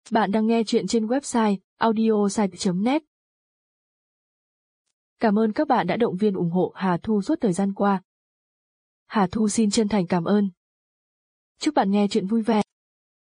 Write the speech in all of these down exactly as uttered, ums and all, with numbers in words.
Bạn đang nghe chuyện trên website audiosite chấm net. Cảm ơn các bạn đã động viên ủng hộ Hà Thu suốt thời gian qua. Hà Thu xin chân thành cảm ơn. Chúc bạn nghe chuyện vui vẻ.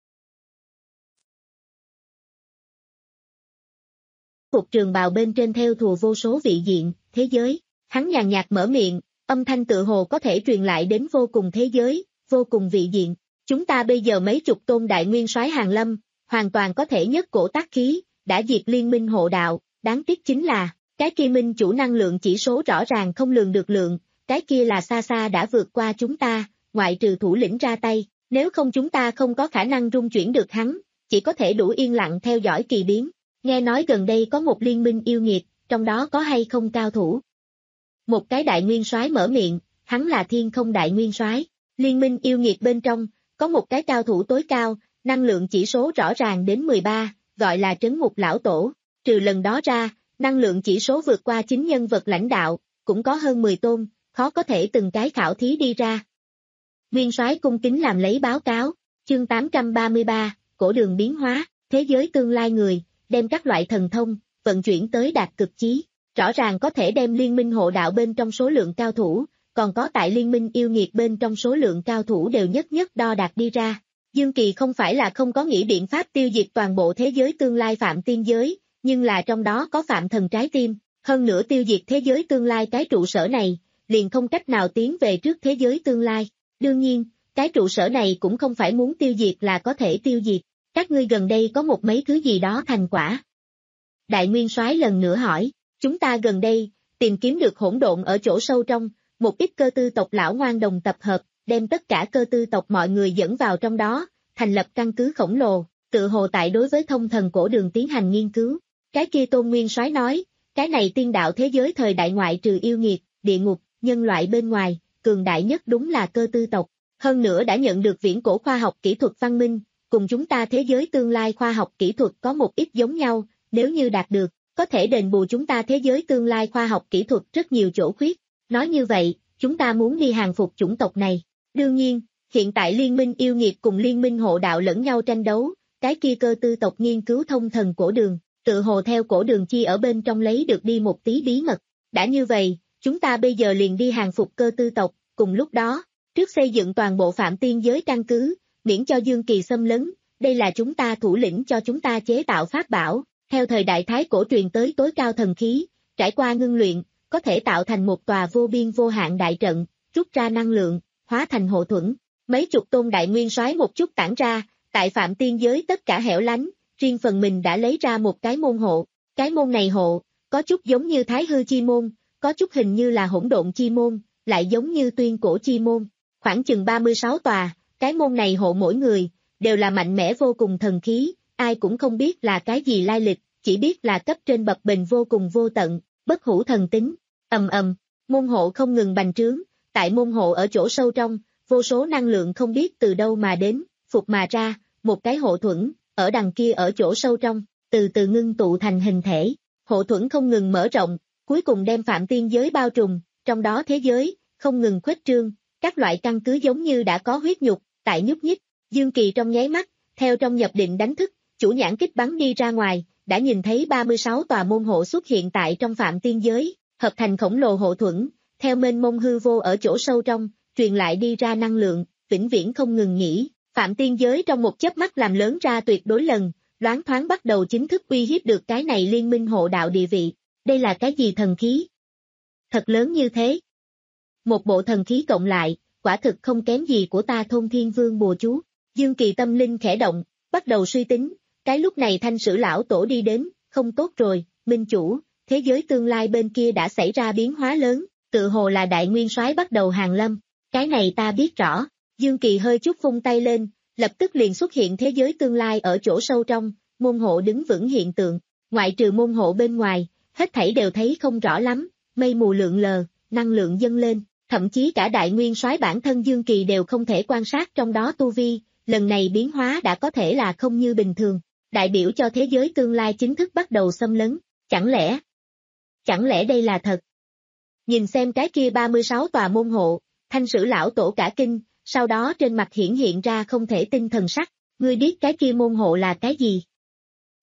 Phục trường bào bên trên theo thùa vô số vị diện, thế giới, hắn nhàn nhạt mở miệng, âm thanh tự hồ có thể truyền lại đến vô cùng thế giới, vô cùng vị diện. Chúng ta bây giờ mấy chục tôn đại nguyên soái hàng lâm, hoàn toàn có thể nhất cổ tác khí, đã diệt liên minh hộ đạo, đáng tiếc chính là, cái kia minh chủ năng lượng chỉ số rõ ràng không lường được lượng, cái kia là xa xa đã vượt qua chúng ta, ngoại trừ thủ lĩnh ra tay, nếu không chúng ta không có khả năng rung chuyển được hắn, chỉ có thể đủ yên lặng theo dõi kỳ biến. Nghe nói gần đây có một liên minh yêu nghiệt, trong đó có hay không cao thủ? Một cái đại nguyên soái mở miệng, hắn là thiên không đại nguyên soái. Liên minh yêu nghiệt bên trong, có một cái cao thủ tối cao, năng lượng chỉ số rõ ràng đến mười ba, gọi là trấn ngục lão tổ. Trừ lần đó ra, năng lượng chỉ số vượt qua chính nhân vật lãnh đạo, cũng có hơn mười tôn, khó có thể từng cái khảo thí đi ra. Nguyên soái cung kính làm lấy báo cáo, chương tám trăm ba mươi ba, cổ đường biến hóa, thế giới tương lai người, đem các loại thần thông, vận chuyển tới đạt cực chí. Rõ ràng có thể đem liên minh hộ đạo bên trong số lượng cao thủ, còn có tại liên minh yêu nghiệt bên trong số lượng cao thủ đều nhất nhất đo đạt đi ra. Dương Kỳ không phải là không có nghĩ biện pháp tiêu diệt toàn bộ thế giới tương lai phạm tiên giới, nhưng là trong đó có phạm thần trái tim, hơn nữa tiêu diệt thế giới tương lai cái trụ sở này, liền không cách nào tiến về trước thế giới tương lai. Đương nhiên, cái trụ sở này cũng không phải muốn tiêu diệt là có thể tiêu diệt, các ngươi gần đây có một mấy thứ gì đó thành quả. Đại nguyên soái lần nữa hỏi, chúng ta gần đây, tìm kiếm được hỗn độn ở chỗ sâu trong, một ít cơ tư tộc lão ngoan đồng tập hợp, đem tất cả cơ tư tộc mọi người dẫn vào trong đó, thành lập căn cứ khổng lồ, tự hồ tại đối với thông thần cổ đường tiến hành nghiên cứu. Cái kia Tôn Nguyên soái nói, cái này tiên đạo thế giới thời đại ngoại trừ yêu nghiệt, địa ngục, nhân loại bên ngoài, cường đại nhất đúng là cơ tư tộc, hơn nữa đã nhận được viễn cổ khoa học kỹ thuật văn minh, cùng chúng ta thế giới tương lai khoa học kỹ thuật có một ít giống nhau, nếu như đạt được, có thể đền bù chúng ta thế giới tương lai khoa học kỹ thuật rất nhiều chỗ khuyết. Nói như vậy, chúng ta muốn đi hàng phục chủng tộc này. Đương nhiên, hiện tại liên minh yêu nghiệt cùng liên minh hộ đạo lẫn nhau tranh đấu, cái kia cơ tư tộc nghiên cứu thông thần cổ đường, tự hồ theo cổ đường chi ở bên trong lấy được đi một tí bí mật. Đã như vậy, chúng ta bây giờ liền đi hàng phục cơ tư tộc, cùng lúc đó, trước xây dựng toàn bộ phạm tiên giới căn cứ, miễn cho Dương Kỳ xâm lấn, đây là chúng ta thủ lĩnh cho chúng ta chế tạo pháp bảo, theo thời đại thái cổ truyền tới tối cao thần khí, trải qua ngưng luyện, có thể tạo thành một tòa vô biên vô hạn đại trận, rút ra năng lượng, hóa thành hộ thuẫn. Mấy chục tôn đại nguyên soái một chút tản ra, tại phạm tiên giới tất cả hẻo lánh, riêng phần mình đã lấy ra một cái môn hộ. Cái môn này hộ, có chút giống như Thái Hư chi môn, có chút hình như là hỗn độn chi môn, lại giống như tuyên cổ chi môn. Khoảng chừng ba mươi sáu tòa, cái môn này hộ mỗi người, đều là mạnh mẽ vô cùng thần khí, ai cũng không biết là cái gì lai lịch, chỉ biết là cấp trên bập bềnh vô cùng vô tận, bất hủ thần tính. Ầm ầm, môn hộ không ngừng bành trướng, tại môn hộ ở chỗ sâu trong, vô số năng lượng không biết từ đâu mà đến, phục mà ra, một cái hộ thuẫn, ở đằng kia ở chỗ sâu trong, từ từ ngưng tụ thành hình thể, hộ thuẫn không ngừng mở rộng, cuối cùng đem phạm tiên giới bao trùm, trong đó thế giới, không ngừng khuếch trương, các loại căn cứ giống như đã có huyết nhục, tại nhúc nhích. Dương Kỳ trong nháy mắt, theo trong nhập định đánh thức, chủ nhãn kích bắn đi ra ngoài, đã nhìn thấy ba mươi sáu tòa môn hộ xuất hiện tại trong phạm tiên giới, hợp thành khổng lồ hộ thuẫn, theo mênh mông hư vô ở chỗ sâu trong, truyền lại đi ra năng lượng, vĩnh viễn không ngừng nghỉ. Phạm tiên giới trong một chớp mắt làm lớn ra tuyệt đối lần, loáng thoáng bắt đầu chính thức uy hiếp được cái này liên minh hộ đạo địa vị. Đây là cái gì thần khí? Thật lớn như thế. Một bộ thần khí cộng lại, quả thực không kém gì của ta Thôn Thiên Vương bùa chú. Dương Kỳ tâm linh khẽ động, bắt đầu suy tính, cái lúc này Thanh Sử lão tổ đi đến, không tốt rồi, minh chủ, thế giới tương lai bên kia đã xảy ra biến hóa lớn, tự hồ là đại nguyên soái bắt đầu hàng lâm, cái này ta biết rõ. Dương Kỳ hơi chút vung tay lên, lập tức liền xuất hiện thế giới tương lai ở chỗ sâu trong, môn hộ đứng vững hiện tượng, ngoại trừ môn hộ bên ngoài, hết thảy đều thấy không rõ lắm, mây mù lượn lờ, năng lượng dâng lên, thậm chí cả đại nguyên soái bản thân Dương Kỳ đều không thể quan sát trong đó tu vi, lần này biến hóa đã có thể là không như bình thường, đại biểu cho thế giới tương lai chính thức bắt đầu xâm lấn, chẳng lẽ, chẳng lẽ đây là thật? Nhìn xem cái kia ba mươi sáu tòa môn hộ, Thanh Sử lão tổ cả kinh, sau đó trên mặt hiển hiện ra không thể tin thần sắc, ngươi biết cái kia môn hộ là cái gì?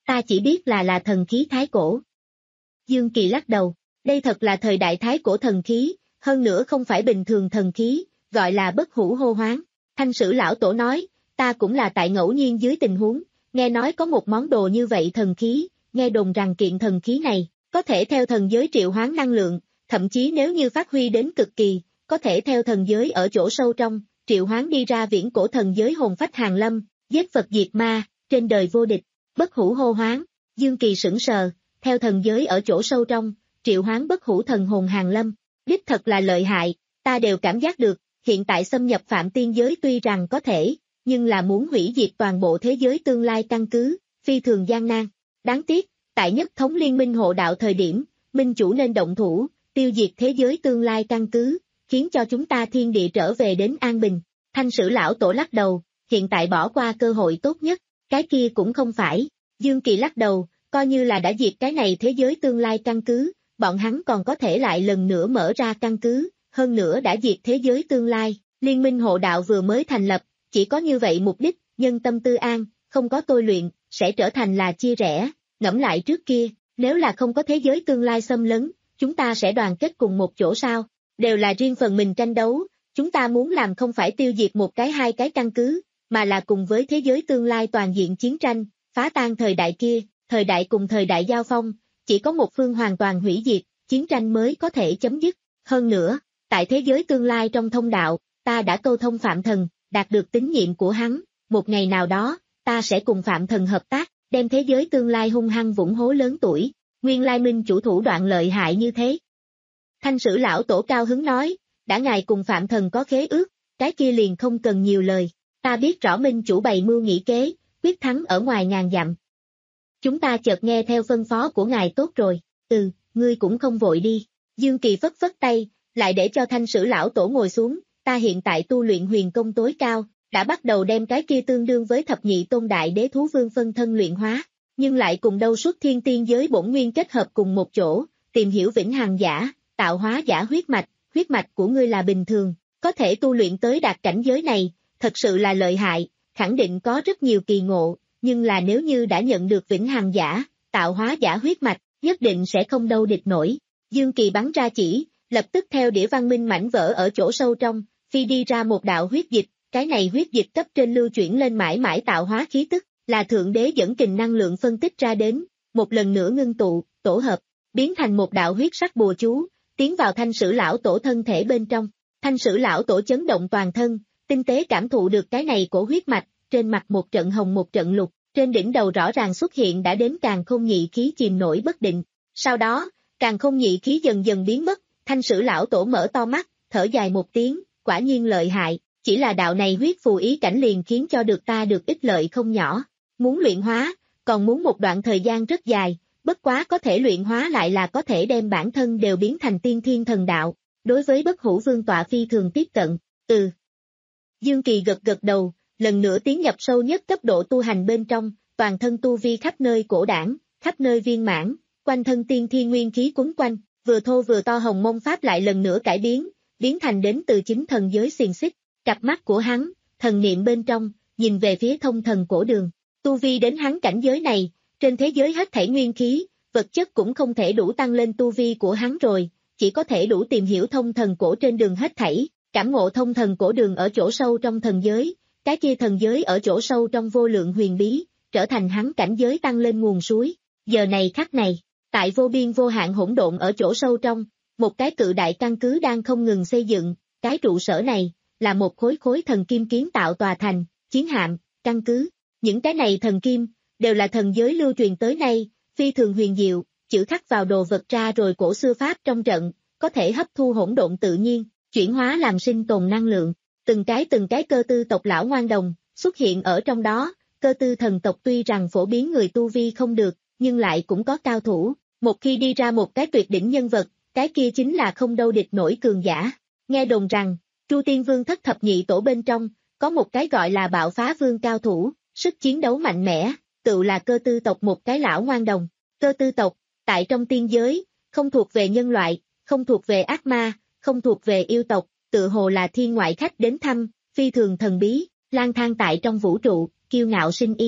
ta chỉ biết là là thần khí thái cổ. Dương Kỳ lắc đầu, đây thật là thời đại thái cổ thần khí, hơn nữa không phải bình thường thần khí, gọi là bất hủ hô hoán. Thanh Sử lão tổ nói, ta cũng là tại ngẫu nhiên dưới tình huống, nghe nói có một món đồ như vậy thần khí, nghe đồn rằng kiện thần khí này, có thể theo thần giới triệu hoán năng lượng, thậm chí nếu như phát huy đến cực kỳ, có thể theo thần giới ở chỗ sâu trong, triệu hoán đi ra viễn cổ thần giới hồn phách hàng lâm, giết Phật diệt ma, trên đời vô địch, bất hủ hô hoán. Dương Kỳ sững sờ, theo thần giới ở chỗ sâu trong, triệu hoán bất hủ thần hồn hàng lâm, đích thật là lợi hại, ta đều cảm giác được, hiện tại xâm nhập phạm tiên giới tuy rằng có thể, nhưng là muốn hủy diệt toàn bộ thế giới tương lai căn cứ, phi thường gian nan. Đáng tiếc, tại nhất thống liên minh hộ đạo thời điểm, minh chủ nên động thủ, tiêu diệt thế giới tương lai căn cứ, khiến cho chúng ta thiên địa trở về đến an bình. Thanh Sử lão tổ lắc đầu, hiện tại bỏ qua cơ hội tốt nhất, cái kia cũng không phải. Dương Kỳ lắc đầu, coi như là đã diệt cái này thế giới tương lai căn cứ, bọn hắn còn có thể lại lần nữa mở ra căn cứ, hơn nữa đã diệt thế giới tương lai, liên minh hộ đạo vừa mới thành lập, chỉ có như vậy mục đích, nhân tâm tư an, không có tôi luyện, sẽ trở thành là chia rẽ, ngẫm lại trước kia, nếu là không có thế giới tương lai xâm lấn, chúng ta sẽ đoàn kết cùng một chỗ sao, đều là riêng phần mình tranh đấu, chúng ta muốn làm không phải tiêu diệt một cái hai cái căn cứ, mà là cùng với thế giới tương lai toàn diện chiến tranh, phá tan thời đại kia, thời đại cùng thời đại giao phong, chỉ có một phương hoàn toàn hủy diệt, chiến tranh mới có thể chấm dứt. Hơn nữa, tại thế giới tương lai trong thông đạo, ta đã câu thông Phạm Thần, đạt được tín nhiệm của hắn, một ngày nào đó, ta sẽ cùng Phạm Thần hợp tác, đem thế giới tương lai hung hăng vũng hố lớn tuổi, nguyên lai minh chủ thủ đoạn lợi hại như thế. Thanh Sử lão tổ cao hứng nói, đã ngài cùng Phạm Thần có khế ước, cái kia liền không cần nhiều lời, ta biết rõ minh chủ bày mưu nghĩ kế, quyết thắng ở ngoài ngàn dặm. Chúng ta chợt nghe theo phân phó của ngài tốt rồi, ừ, ngươi cũng không vội đi. Dương Kỳ phất phất tay, lại để cho Thanh Sử lão tổ ngồi xuống, ta hiện tại tu luyện huyền công tối cao, đã bắt đầu đem cái kia tương đương với thập nhị tôn đại đế thú vương phân thân luyện hóa, nhưng lại cùng đâu xuất thiên tiên giới bổn nguyên kết hợp cùng một chỗ, tìm hiểu vĩnh hằng giả, tạo hóa giả huyết mạch, huyết mạch của ngươi là bình thường, có thể tu luyện tới đạt cảnh giới này, thật sự là lợi hại, khẳng định có rất nhiều kỳ ngộ, nhưng là nếu như đã nhận được vĩnh hằng giả, tạo hóa giả huyết mạch, nhất định sẽ không đâu địch nổi. Dương Kỳ bắn ra chỉ, lập tức theo đĩa văn minh mảnh vỡ ở chỗ sâu trong, phi đi ra một đạo huyết dịch, cái này huyết dịch cấp trên lưu chuyển lên mãi mãi tạo hóa khí tức, là thượng đế dẫn kình năng lượng phân tích ra đến, một lần nữa ngưng tụ, tổ hợp, biến thành một đạo huyết sắc bùa chú, tiến vào Thanh Sử lão tổ thân thể bên trong. Thanh Sử lão tổ chấn động toàn thân, tinh tế cảm thụ được cái này cổ huyết mạch, trên mặt một trận hồng một trận lục, trên đỉnh đầu rõ ràng xuất hiện đã đến càn khôn nhị khí chìm nổi bất định. Sau đó, càn khôn nhị khí dần dần biến mất, Thanh Sử lão tổ mở to mắt, thở dài một tiếng, quả nhiên lợi hại, chỉ là đạo này huyết phù ý cảnh liền khiến cho được ta được ích lợi không nhỏ. Muốn luyện hóa, còn muốn một đoạn thời gian rất dài, bất quá có thể luyện hóa lại là có thể đem bản thân đều biến thành tiên thiên thần đạo, đối với bất hủ vương tọa phi thường tiếp cận, ừ. Dương Kỳ gật gật đầu, lần nữa tiến nhập sâu nhất cấp độ tu hành bên trong, toàn thân tu vi khắp nơi cổ đảng, khắp nơi viên mãn, quanh thân tiên thiên nguyên khí quấn quanh, vừa thô vừa to hồng mông pháp lại lần nữa cải biến, biến thành đến từ chính thần giới xiềng xích, cặp mắt của hắn, thần niệm bên trong, nhìn về phía thông thần cổ đường, tu vi đến hắn cảnh giới này, trên thế giới hết thảy nguyên khí, vật chất cũng không thể đủ tăng lên tu vi của hắn rồi, chỉ có thể đủ tìm hiểu thông thần cổ trên đường hết thảy, cảm ngộ thông thần cổ đường ở chỗ sâu trong thần giới, cái kia thần giới ở chỗ sâu trong vô lượng huyền bí, trở thành hắn cảnh giới tăng lên nguồn suối. Giờ này khắc này, tại vô biên vô hạn hỗn độn ở chỗ sâu trong, một cái cự đại căn cứ đang không ngừng xây dựng, cái trụ sở này, là một khối khối thần kim kiến tạo tòa thành, chiến hạm, căn cứ. Những cái này thần kim, đều là thần giới lưu truyền tới nay, phi thường huyền diệu, chữ khắc vào đồ vật ra rồi cổ xưa pháp trong trận, có thể hấp thu hỗn độn tự nhiên, chuyển hóa làm sinh tồn năng lượng. Từng cái từng cái cơ tư tộc lão ngoan đồng, xuất hiện ở trong đó, cơ tư thần tộc tuy rằng phổ biến người tu vi không được, nhưng lại cũng có cao thủ, một khi đi ra một cái tuyệt đỉnh nhân vật, cái kia chính là không đâu địch nổi cường giả. Nghe đồn rằng, Tru Tiên Vương thất thập nhị tổ bên trong, có một cái gọi là bạo phá vương cao thủ, sức chiến đấu mạnh mẽ, tự là cơ tư tộc một cái lão ngoan đồng. Cơ tư tộc, tại trong tiên giới, không thuộc về nhân loại, không thuộc về ác ma, không thuộc về yêu tộc, tự hồ là thiên ngoại khách đến thăm, phi thường thần bí, lang thang tại trong vũ trụ, kiêu ngạo sinh ý.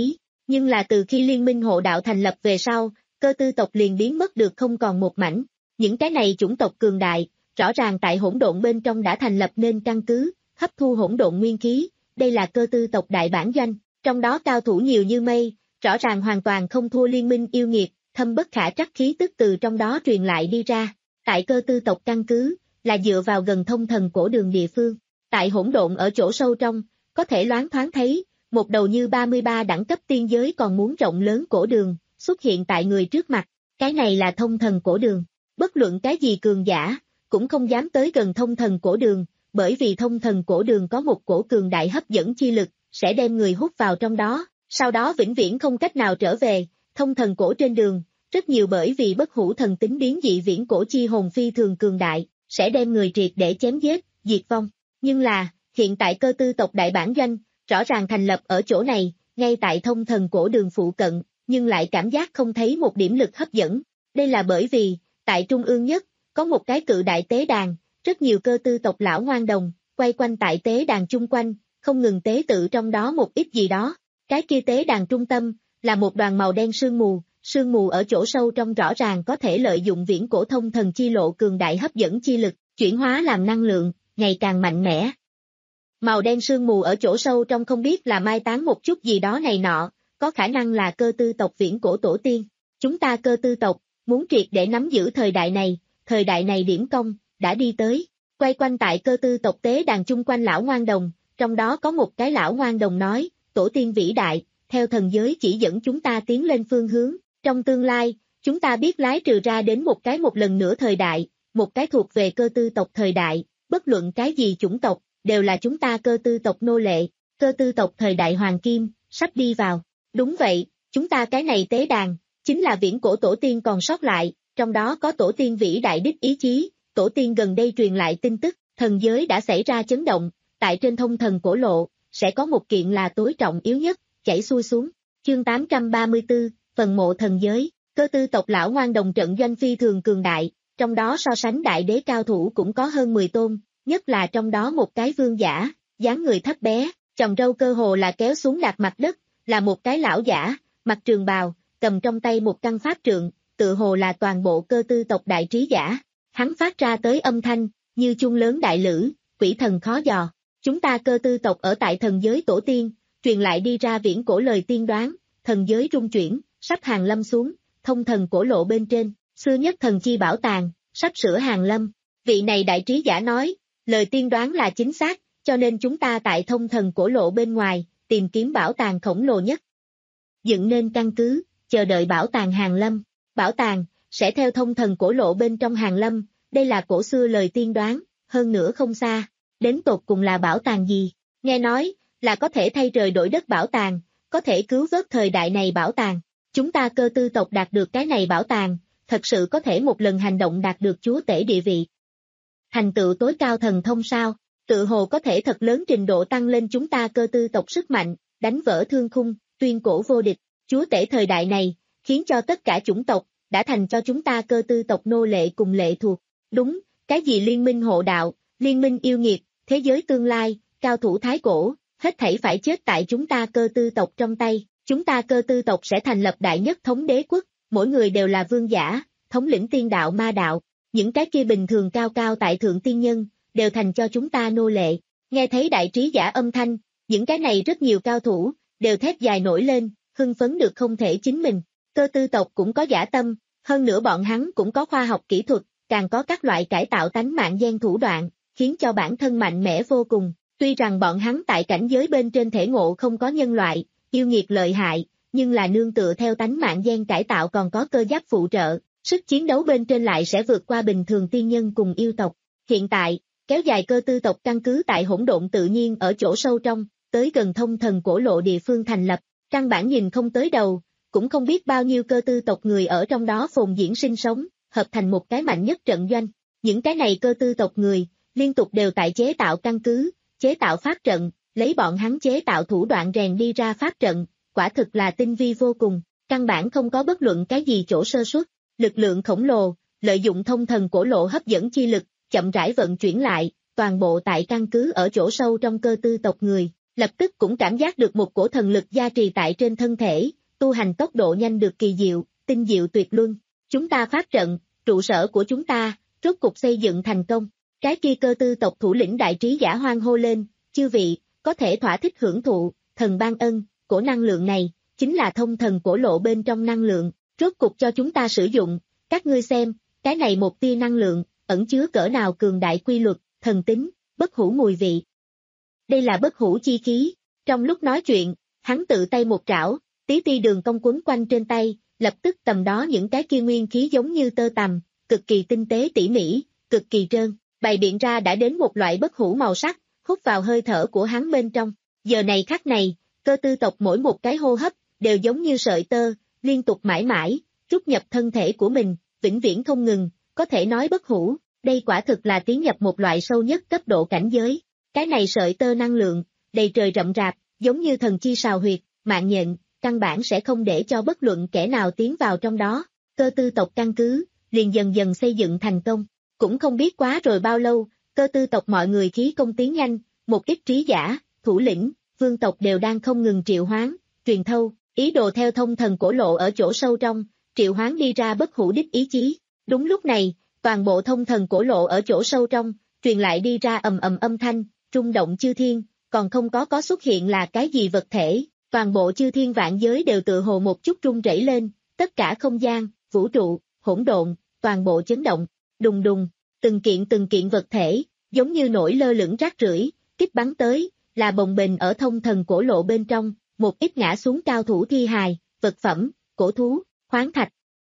Nhưng là từ khi liên minh hộ đạo thành lập về sau, cơ tư tộc liền biến mất được không còn một mảnh. Những cái này chủng tộc cường đại, rõ ràng tại hỗn độn bên trong đã thành lập nên căn cứ, hấp thu hỗn độn nguyên khí, đây là cơ tư tộc đại bản doanh, trong đó cao thủ nhiều như mây, rõ ràng hoàn toàn không thua liên minh yêu nghiệt, thâm bất khả trắc khí tức từ trong đó truyền lại đi ra. Tại cơ tư tộc căn cứ, là dựa vào gần thông thần cổ đường địa phương, tại hỗn độn ở chỗ sâu trong, có thể loáng thoáng thấy, một đầu như ba mươi ba đẳng cấp tiên giới còn muốn rộng lớn cổ đường, xuất hiện tại người trước mặt, cái này là thông thần cổ đường, bất luận cái gì cường giả, cũng không dám tới gần thông thần cổ đường, bởi vì thông thần cổ đường có một cổ cường đại hấp dẫn chi lực, sẽ đem người hút vào trong đó, sau đó vĩnh viễn không cách nào trở về, thông thần cổ trên đường, rất nhiều bởi vì bất hủ thần tính biến dị viễn cổ chi hồn phi thường cường đại, sẽ đem người triệt để chém giết, diệt vong, nhưng là, hiện tại cơ tư tộc đại bản doanh, rõ ràng thành lập ở chỗ này, ngay tại thông thần cổ đường phụ cận, nhưng lại cảm giác không thấy một điểm lực hấp dẫn, đây là bởi vì, tại trung ương nhất, có một cái cự đại tế đàn, rất nhiều cơ tư tộc lão ngoan đồng, quay quanh tại tế đàn chung quanh, không ngừng tế tự trong đó một ít gì đó, cái kia tế đàn trung tâm, là một đoàn màu đen sương mù, sương mù ở chỗ sâu trong rõ ràng có thể lợi dụng viễn cổ thông thần chi lộ cường đại hấp dẫn chi lực, chuyển hóa làm năng lượng, ngày càng mạnh mẽ. Màu đen sương mù ở chỗ sâu trong không biết là mai táng một chút gì đó này nọ, có khả năng là cơ tư tộc viễn cổ tổ tiên. Chúng ta cơ tư tộc, muốn triệt để nắm giữ thời đại này, thời đại này điểm công, đã đi tới. Quay quanh tại cơ tư tộc tế đàn chung quanh lão ngoan đồng, trong đó có một cái lão ngoan đồng nói, tổ tiên vĩ đại, theo thần giới chỉ dẫn chúng ta tiến lên phương hướng. Trong tương lai, chúng ta biết lái trừ ra đến một cái một lần nữa thời đại, một cái thuộc về cơ tư tộc thời đại, bất luận cái gì chủng tộc, đều là chúng ta cơ tư tộc nô lệ, cơ tư tộc thời đại hoàng kim, sắp đi vào. Đúng vậy, chúng ta cái này tế đàn, chính là viễn cổ tổ tiên còn sót lại, trong đó có tổ tiên vĩ đại đích ý chí, tổ tiên gần đây truyền lại tin tức, thần giới đã xảy ra chấn động, tại trên thông thần cổ lộ, sẽ có một kiện là tối trọng yếu nhất, chảy xuôi xuống. Chương tám trăm ba mươi tư, phần mộ thần giới, cơ tư tộc lão ngoan đồng trận doanh phi thường cường đại, trong đó so sánh đại đế cao thủ cũng có hơn mười tôn, nhất là trong đó một cái vương giả, dáng người thấp bé, chòm râu cơ hồ là kéo xuống đạt mặt đất, là một cái lão giả, mặc trường bào, cầm trong tay một căn pháp trượng, tự hồ là toàn bộ cơ tư tộc đại trí giả. Hắn phát ra tới âm thanh, như chuông lớn đại lữ, quỷ thần khó dò. Chúng ta cơ tư tộc ở tại thần giới tổ tiên, truyền lại đi ra viễn cổ lời tiên đoán, thần giới rung chuyển, sắp hàng lâm xuống, thông thần cổ lộ bên trên, xưa nhất thần chi bảo tàng, sắp sửa hàng lâm. Vị này đại trí giả nói, lời tiên đoán là chính xác, cho nên chúng ta tại thông thần cổ lộ bên ngoài, tìm kiếm bảo tàng khổng lồ nhất. Dựng nên căn cứ, chờ đợi bảo tàng hàng lâm. Bảo tàng, sẽ theo thông thần cổ lộ bên trong hàng lâm, đây là cổ xưa lời tiên đoán, hơn nữa không xa. Đến tột cùng là bảo tàng gì? Nghe nói, là có thể thay trời đổi đất bảo tàng, có thể cứu vớt thời đại này bảo tàng. Chúng ta cơ tư tộc đạt được cái này bảo tàng, thật sự có thể một lần hành động đạt được chúa tể địa vị. Thành tựu tối cao thần thông sao, tự hồ có thể thật lớn trình độ tăng lên chúng ta cơ tư tộc sức mạnh, đánh vỡ thương khung, tuyên cổ vô địch. Chúa tể thời đại này, khiến cho tất cả chủng tộc, đã thành cho chúng ta cơ tư tộc nô lệ cùng lệ thuộc. Đúng, cái gì liên minh hộ đạo, liên minh yêu nghiệt, thế giới tương lai, cao thủ thái cổ, hết thảy phải chết tại chúng ta cơ tư tộc trong tay. Chúng ta cơ tư tộc sẽ thành lập đại nhất thống đế quốc, mỗi người đều là vương giả, thống lĩnh tiên đạo ma đạo. Những cái kia bình thường cao cao tại thượng tiên nhân, đều thành cho chúng ta nô lệ. Nghe thấy đại trí giả âm thanh, những cái này rất nhiều cao thủ, đều thét dài nổi lên, hưng phấn được không thể chính mình. Cơ tư tộc cũng có dã tâm, hơn nữa bọn hắn cũng có khoa học kỹ thuật, càng có các loại cải tạo tánh mạng gen thủ đoạn, khiến cho bản thân mạnh mẽ vô cùng. Tuy rằng bọn hắn tại cảnh giới bên trên thể ngộ không có nhân loại, yêu nghiệt lợi hại, nhưng là nương tựa theo tánh mạng gen cải tạo còn có cơ giáp phụ trợ, sức chiến đấu bên trên lại sẽ vượt qua bình thường tiên nhân cùng yêu tộc. Hiện tại, kéo dài cơ tư tộc căn cứ tại hỗn độn tự nhiên ở chỗ sâu trong, tới gần thông thần cổ lộ địa phương thành lập, căn bản nhìn không tới đầu, cũng không biết bao nhiêu cơ tư tộc người ở trong đó phồn diễn sinh sống, hợp thành một cái mạnh nhất trận doanh. Những cái này cơ tư tộc người, liên tục đều tại chế tạo căn cứ, chế tạo pháp trận, lấy bọn hắn chế tạo thủ đoạn rèn đi ra pháp trận, quả thực là tinh vi vô cùng, căn bản không có bất luận cái gì chỗ sơ suất. Lực lượng khổng lồ, lợi dụng thông thần cổ lộ hấp dẫn chi lực, chậm rãi vận chuyển lại, toàn bộ tại căn cứ ở chỗ sâu trong cơ tư tộc người, lập tức cũng cảm giác được một cổ thần lực gia trì tại trên thân thể, tu hành tốc độ nhanh được kỳ diệu, tinh diệu tuyệt luân. Chúng ta phát trận, trụ sở của chúng ta, rốt cục xây dựng thành công. Cái kia Cơ Tư tộc thủ lĩnh Đại Trí Giả hoan hô lên, chư vị, có thể thỏa thích hưởng thụ, thần ban ân, của năng lượng này, chính là thông thần cổ lộ bên trong năng lượng, rốt cục cho chúng ta sử dụng, các ngươi xem, cái này một tia năng lượng, ẩn chứa cỡ nào cường đại quy luật, thần tính, bất hủ mùi vị. Đây là bất hủ chi khí, trong lúc nói chuyện, hắn tự tay một trảo, tí ti đường cong quấn quanh trên tay, lập tức tầm đó những cái kia nguyên khí giống như tơ tằm, cực kỳ tinh tế tỉ mỉ, cực kỳ trơn, bày biện ra đã đến một loại bất hủ màu sắc, hút vào hơi thở của hắn bên trong. Giờ này khắc này, Cơ Tư tộc mỗi một cái hô hấp, đều giống như sợi tơ, liên tục mãi mãi, trút nhập thân thể của mình, vĩnh viễn không ngừng, có thể nói bất hủ, đây quả thực là tiến nhập một loại sâu nhất cấp độ cảnh giới. Cái này sợi tơ năng lượng, đầy trời rậm rạp, giống như thần chi sào huyệt, mạng nhện, căn bản sẽ không để cho bất luận kẻ nào tiến vào trong đó. Cơ Tư tộc căn cứ, liền dần dần xây dựng thành công. Cũng không biết quá rồi bao lâu, Cơ Tư tộc mọi người khí công tiến nhanh, một ít trí giả, thủ lĩnh, vương tộc đều đang không ngừng triệu hoán, truyền thâu, ý đồ theo thông thần cổ lộ ở chỗ sâu trong, triệu hoán đi ra bất hủ đích ý chí. Đúng lúc này, toàn bộ thông thần cổ lộ ở chỗ sâu trong, truyền lại đi ra ầm ầm âm thanh, rung động chư thiên, còn không có có xuất hiện là cái gì vật thể, toàn bộ chư thiên vạn giới đều tự hồ một chút rung rẩy lên, tất cả không gian, vũ trụ, hỗn độn, toàn bộ chấn động, đùng đùng, từng kiện từng kiện vật thể, giống như nổi lơ lửng rác rưởi, kích bắn tới, là bồng bềnh ở thông thần cổ lộ bên trong, một ít ngã xuống cao thủ thi hài, vật phẩm, cổ thú, khoáng thạch.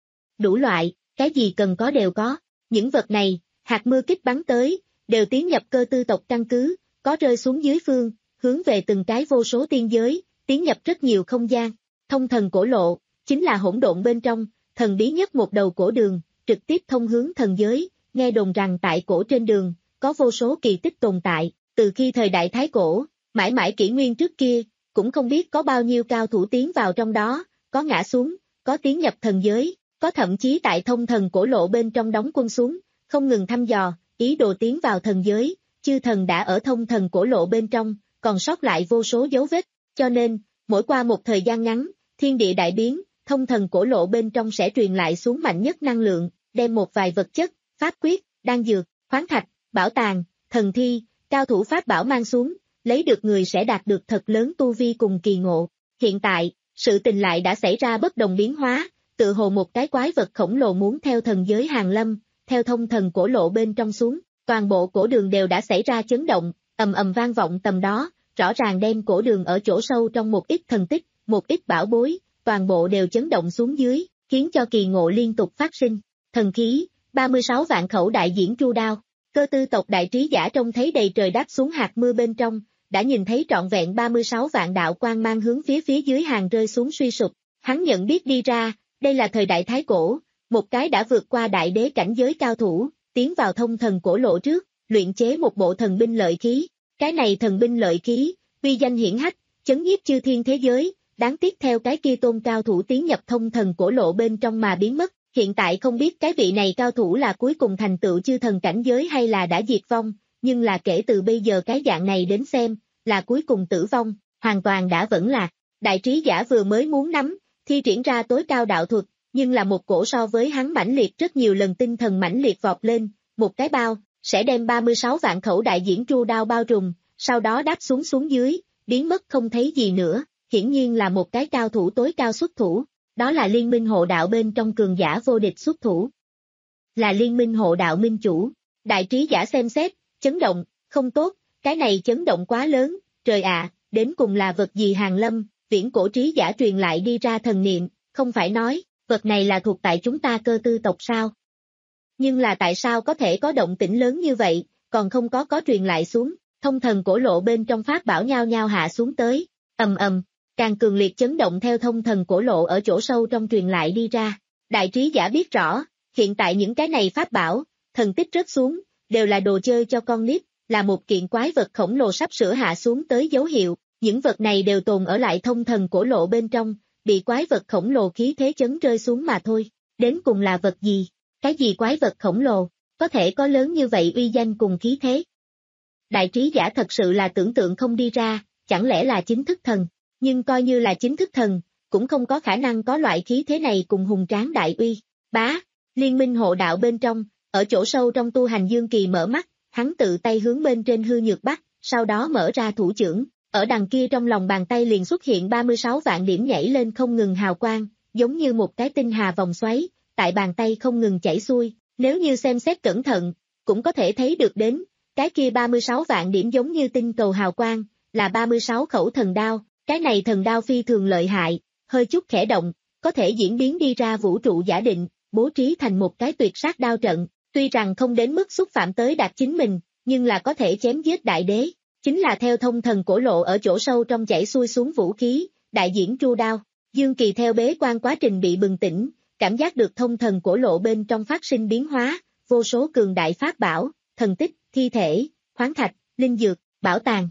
Đủ loại, cái gì cần có đều có, những vật này, hạt mưa kích bắn tới, đều tiến nhập Cơ Tư tộc căn cứ, có rơi xuống dưới phương, hướng về từng cái vô số tiên giới, tiến nhập rất nhiều không gian. Thông thần cổ lộ, chính là hỗn độn bên trong, thần bí nhất một đầu cổ đường, trực tiếp thông hướng thần giới, nghe đồn rằng tại cổ trên đường, có vô số kỳ tích tồn tại, từ khi thời đại Thái Cổ, mãi mãi kỷ nguyên trước kia, cũng không biết có bao nhiêu cao thủ tiến vào trong đó, có ngã xuống, có tiến nhập thần giới, có thậm chí tại thông thần cổ lộ bên trong đóng quân xuống, không ngừng thăm dò, ý đồ tiến vào thần giới, chư thần đã ở thông thần cổ lộ bên trong, còn sót lại vô số dấu vết, cho nên, mỗi qua một thời gian ngắn, thiên địa đại biến, thông thần cổ lộ bên trong sẽ truyền lại xuống mạnh nhất năng lượng, đem một vài vật chất, pháp quyết, đan dược, khoáng thạch, bảo tàng, thần thi, cao thủ pháp bảo mang xuống, lấy được người sẽ đạt được thật lớn tu vi cùng kỳ ngộ. Hiện tại, sự tình lại đã xảy ra bất đồng biến hóa, tự hồ một cái quái vật khổng lồ muốn theo thần giới hàng lâm, theo thông thần cổ lộ bên trong xuống, toàn bộ cổ đường đều đã xảy ra chấn động, ầm ầm vang vọng tầm đó, rõ ràng đem cổ đường ở chỗ sâu trong một ít thần tích, một ít bảo bối, toàn bộ đều chấn động xuống dưới, khiến cho kỳ ngộ liên tục phát sinh. Thần khí, ba mươi sáu vạn khẩu đại diễn tru đao, Cơ Tư tộc đại trí giả trông thấy đầy trời đáp xuống hạt mưa bên trong, đã nhìn thấy trọn vẹn ba mươi sáu vạn đạo quang mang hướng phía phía dưới hàng rơi xuống suy sụp, hắn nhận biết đi ra, đây là thời đại Thái Cổ, một cái đã vượt qua đại đế cảnh giới cao thủ, tiến vào thông thần cổ lộ trước, luyện chế một bộ thần binh lợi khí, cái này thần binh lợi khí, uy danh hiển hách, chấn nhiếp chư thiên thế giới, đáng tiếc theo cái kia tôn cao thủ tiến nhập thông thần cổ lộ bên trong mà biến mất, hiện tại không biết cái vị này cao thủ là cuối cùng thành tựu chư thần cảnh giới hay là đã diệt vong, nhưng là kể từ bây giờ cái dạng này đến xem, là cuối cùng tử vong, hoàn toàn đã vẫn lạc. Đại trí giả vừa mới muốn nắm, thi triển ra tối cao đạo thuật, nhưng là một cổ so với hắn mãnh liệt rất nhiều lần tinh thần mãnh liệt vọt lên, một cái bao, sẽ đem ba mươi sáu vạn khẩu đại diễn tru đao bao trùm, sau đó đáp xuống xuống dưới, biến mất không thấy gì nữa, hiển nhiên là một cái cao thủ tối cao xuất thủ, đó là liên minh hộ đạo bên trong cường giả vô địch xuất thủ. Là liên minh hộ đạo minh chủ, đại trí giả xem xét, chấn động, không tốt, cái này chấn động quá lớn, trời ạ, à, đến cùng là vật gì hàng lâm, viễn cổ trí giả truyền lại đi ra thần niệm, không phải nói, vật này là thuộc tại chúng ta Cơ Tư tộc sao? Nhưng là tại sao có thể có động tĩnh lớn như vậy, còn không có có truyền lại xuống, thông thần cổ lộ bên trong pháp bảo nhao nhao hạ xuống tới, ầm ầm, càng cường liệt chấn động theo thông thần cổ lộ ở chỗ sâu trong truyền lại đi ra. Đại trí giả biết rõ, hiện tại những cái này pháp bảo, thần tích rớt xuống, đều là đồ chơi cho con nít, là một kiện quái vật khổng lồ sắp sửa hạ xuống tới dấu hiệu, những vật này đều tồn ở lại thông thần cổ lộ bên trong, bị quái vật khổng lồ khí thế chấn rơi xuống mà thôi, đến cùng là vật gì, cái gì quái vật khổng lồ, có thể có lớn như vậy uy danh cùng khí thế. Đại trí giả thật sự là tưởng tượng không đi ra, chẳng lẽ là chính thức thần, nhưng coi như là chính thức thần, cũng không có khả năng có loại khí thế này cùng hùng tráng đại uy. Bá, liên minh hộ đạo bên trong, ở chỗ sâu trong tu hành Dương Kỳ mở mắt, hắn tự tay hướng bên trên hư nhược bắt, sau đó mở ra thủ chưởng, ở đằng kia trong lòng bàn tay liền xuất hiện ba mươi sáu vạn điểm nhảy lên không ngừng hào quang, giống như một cái tinh hà vòng xoáy, tại bàn tay không ngừng chảy xuôi, nếu như xem xét cẩn thận, cũng có thể thấy được đến, cái kia ba mươi sáu vạn điểm giống như tinh cầu hào quang, là ba mươi sáu khẩu thần đao, cái này thần đao phi thường lợi hại, hơi chút khẽ động, có thể diễn biến đi ra vũ trụ giả định, bố trí thành một cái tuyệt sát đao trận, tuy rằng không đến mức xúc phạm tới đạt chính mình, nhưng là có thể chém giết đại đế, chính là theo thông thần cổ lộ ở chỗ sâu trong chảy xuôi xuống vũ khí, đại diễn tru đao. Dương Kỳ theo bế quan quá trình bị bừng tỉnh, cảm giác được thông thần cổ lộ bên trong phát sinh biến hóa, vô số cường đại pháp bảo, thần tích, thi thể, khoáng thạch, linh dược, bảo tàng.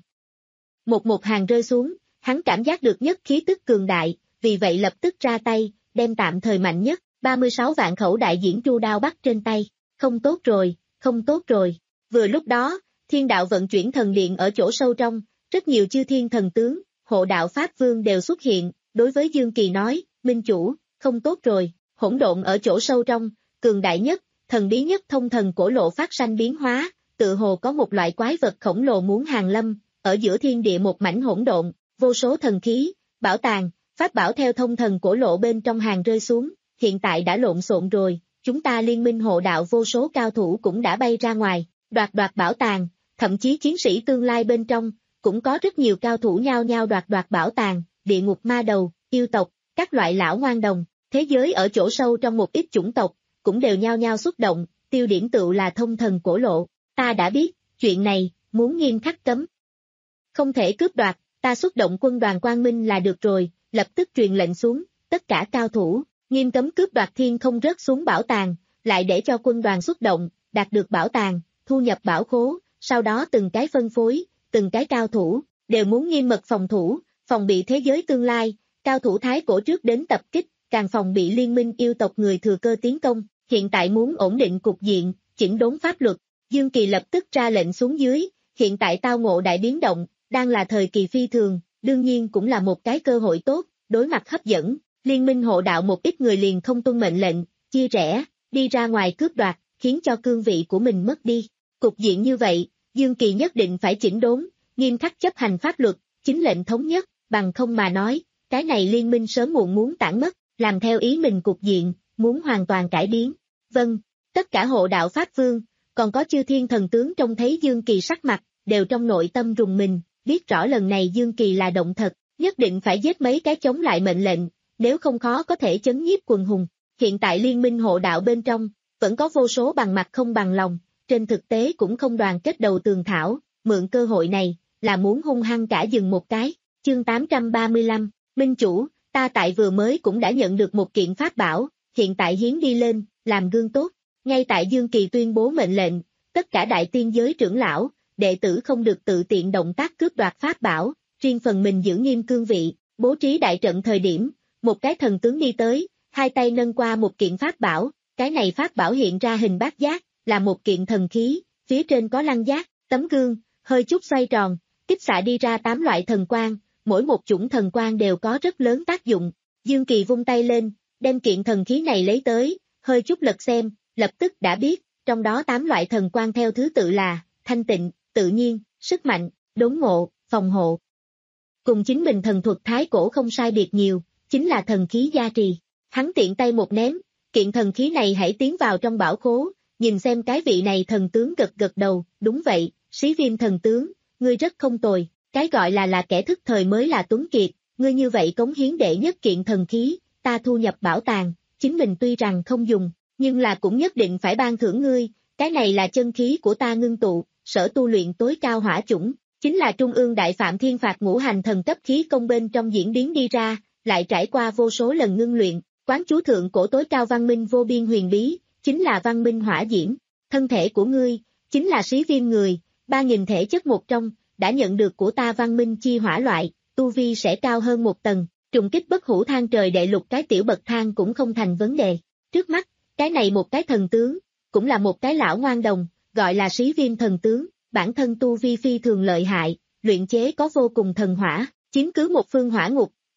Một một hàng rơi xuống, hắn cảm giác được nhất khí tức cường đại, vì vậy lập tức ra tay, đem tạm thời mạnh nhất, ba mươi sáu vạn khẩu đại diễn tru đao bắt trên tay, không tốt rồi, không tốt rồi. Vừa lúc đó, thiên đạo vận chuyển thần điện ở chỗ sâu trong, rất nhiều chư thiên thần tướng, hộ đạo Pháp Vương đều xuất hiện, đối với Dương Kỳ nói, minh chủ, không tốt rồi, hỗn độn ở chỗ sâu trong, cường đại nhất, thần bí nhất thông thần cổ lộ phát sanh biến hóa, tự hồ có một loại quái vật khổng lồ muốn hàng lâm, ở giữa thiên địa một mảnh hỗn độn, vô số thần khí, bảo tàng, pháp bảo theo thông thần cổ lộ bên trong hàng rơi xuống, hiện tại đã lộn xộn rồi, chúng ta liên minh hộ đạo vô số cao thủ cũng đã bay ra ngoài, đoạt đoạt bảo tàng, thậm chí chiến sĩ tương lai bên trong, cũng có rất nhiều cao thủ nhao nhao đoạt đoạt bảo tàng, địa ngục ma đầu, yêu tộc, các loại lão ngoan đồng, thế giới ở chỗ sâu trong một ít chủng tộc, cũng đều nhao nhao xuất động, tiêu điểm tựu là thông thần cổ lộ, ta đã biết, chuyện này, muốn nghiêm khắc cấm. Không thể cướp đoạt, ta xuất động quân đoàn Quang Minh là được rồi, lập tức truyền lệnh xuống, tất cả cao thủ, nghiêm cấm cướp đoạt thiên không rớt xuống bảo tàng, lại để cho quân đoàn xuất động, đạt được bảo tàng, thu nhập bảo khố, sau đó từng cái phân phối, từng cái cao thủ, đều muốn nghiêm mật phòng thủ, phòng bị thế giới tương lai, cao thủ thái cổ trước đến tập kích, càng phòng bị liên minh yêu tộc người thừa cơ tiến công, hiện tại muốn ổn định cục diện, chỉnh đốn pháp luật, Dương Kỳ lập tức ra lệnh xuống dưới, hiện tại tao ngộ đại biến động, đang là thời kỳ phi thường, đương nhiên cũng là một cái cơ hội tốt, đối mặt hấp dẫn, liên minh hộ đạo một ít người liền không tuân mệnh lệnh, chia rẽ, đi ra ngoài cướp đoạt, khiến cho cương vị của mình mất đi. Cục diện như vậy, Dương Kỳ nhất định phải chỉnh đốn, nghiêm khắc chấp hành pháp luật, chính lệnh thống nhất, bằng không mà nói, cái này liên minh sớm muộn muốn tản mất, làm theo ý mình cục diện, muốn hoàn toàn cải biến. Vâng, tất cả hộ đạo Pháp Vương, còn có chư thiên thần tướng trông thấy Dương Kỳ sắc mặt, đều trong nội tâm rùng mình, biết rõ lần này Dương Kỳ là động thật, nhất định phải giết mấy cái chống lại mệnh lệnh, nếu không khó có thể chấn nhiếp quần hùng. Hiện tại liên minh hộ đạo bên trong, vẫn có vô số bằng mặt không bằng lòng, trên thực tế cũng không đoàn kết đầu tường thảo, mượn cơ hội này, là muốn hung hăng cả dừng một cái. Chương tám trăm ba mươi lăm, Minh Chủ, ta tại vừa mới cũng đã nhận được một kiện pháp bảo, hiện tại hiến đi lên, làm gương tốt. Ngay tại Dương Kỳ tuyên bố mệnh lệnh, tất cả đại tiên giới trưởng lão, đệ tử không được tự tiện động tác cướp đoạt pháp bảo, riêng phần mình giữ nghiêm cương vị, bố trí đại trận thời điểm, một cái thần tướng đi tới, hai tay nâng qua một kiện pháp bảo, cái này pháp bảo hiện ra hình bát giác, là một kiện thần khí, phía trên có lăng giác, tấm gương, hơi chút xoay tròn, kích xạ đi ra tám loại thần quang, mỗi một chủng thần quang đều có rất lớn tác dụng. Dương Kỳ vung tay lên, đem kiện thần khí này lấy tới, hơi chút lật xem, lập tức đã biết, trong đó tám loại thần quang theo thứ tự là, thanh tịnh, tự nhiên, sức mạnh, đốn ngộ, phòng hộ. Cùng chính mình thần thuật thái cổ không sai biệt nhiều, chính là thần khí gia trì. Hắn tiện tay một ném, kiện thần khí này hãy tiến vào trong bảo khố, nhìn xem cái vị này thần tướng gật gật đầu, đúng vậy, Xí Viêm thần tướng, ngươi rất không tồi, cái gọi là là kẻ thức thời mới là tuấn kiệt, ngươi như vậy cống hiến đệ nhất kiện thần khí, ta thu nhập bảo tàng, chính mình tuy rằng không dùng, nhưng là cũng nhất định phải ban thưởng ngươi, cái này là chân khí của ta ngưng tụ, sở tu luyện tối cao hỏa chủng, chính là Trung ương Đại Phạm Thiên Phạt ngũ hành thần cấp khí công bên trong diễn biến đi ra, lại trải qua vô số lần ngưng luyện, quán chú thượng cổ tối cao văn minh vô biên huyền bí, chính là văn minh hỏa diễm, thân thể của ngươi, chính là Xí Viêm người, ba nghìn thể chất một trong, đã nhận được của ta văn minh chi hỏa loại, tu vi sẽ cao hơn một tầng, trùng kích bất hủ thang trời đệ lục cái tiểu bậc thang cũng không thành vấn đề. Trước mắt, cái này một cái thần tướng, cũng là một cái lão ngoan đồng, gọi là Xí Viêm thần tướng, bản thân tu vi phi thường lợi hại, luyện chế có vô cùng thần hỏa, chiếm cứ một phương hỏa ngục,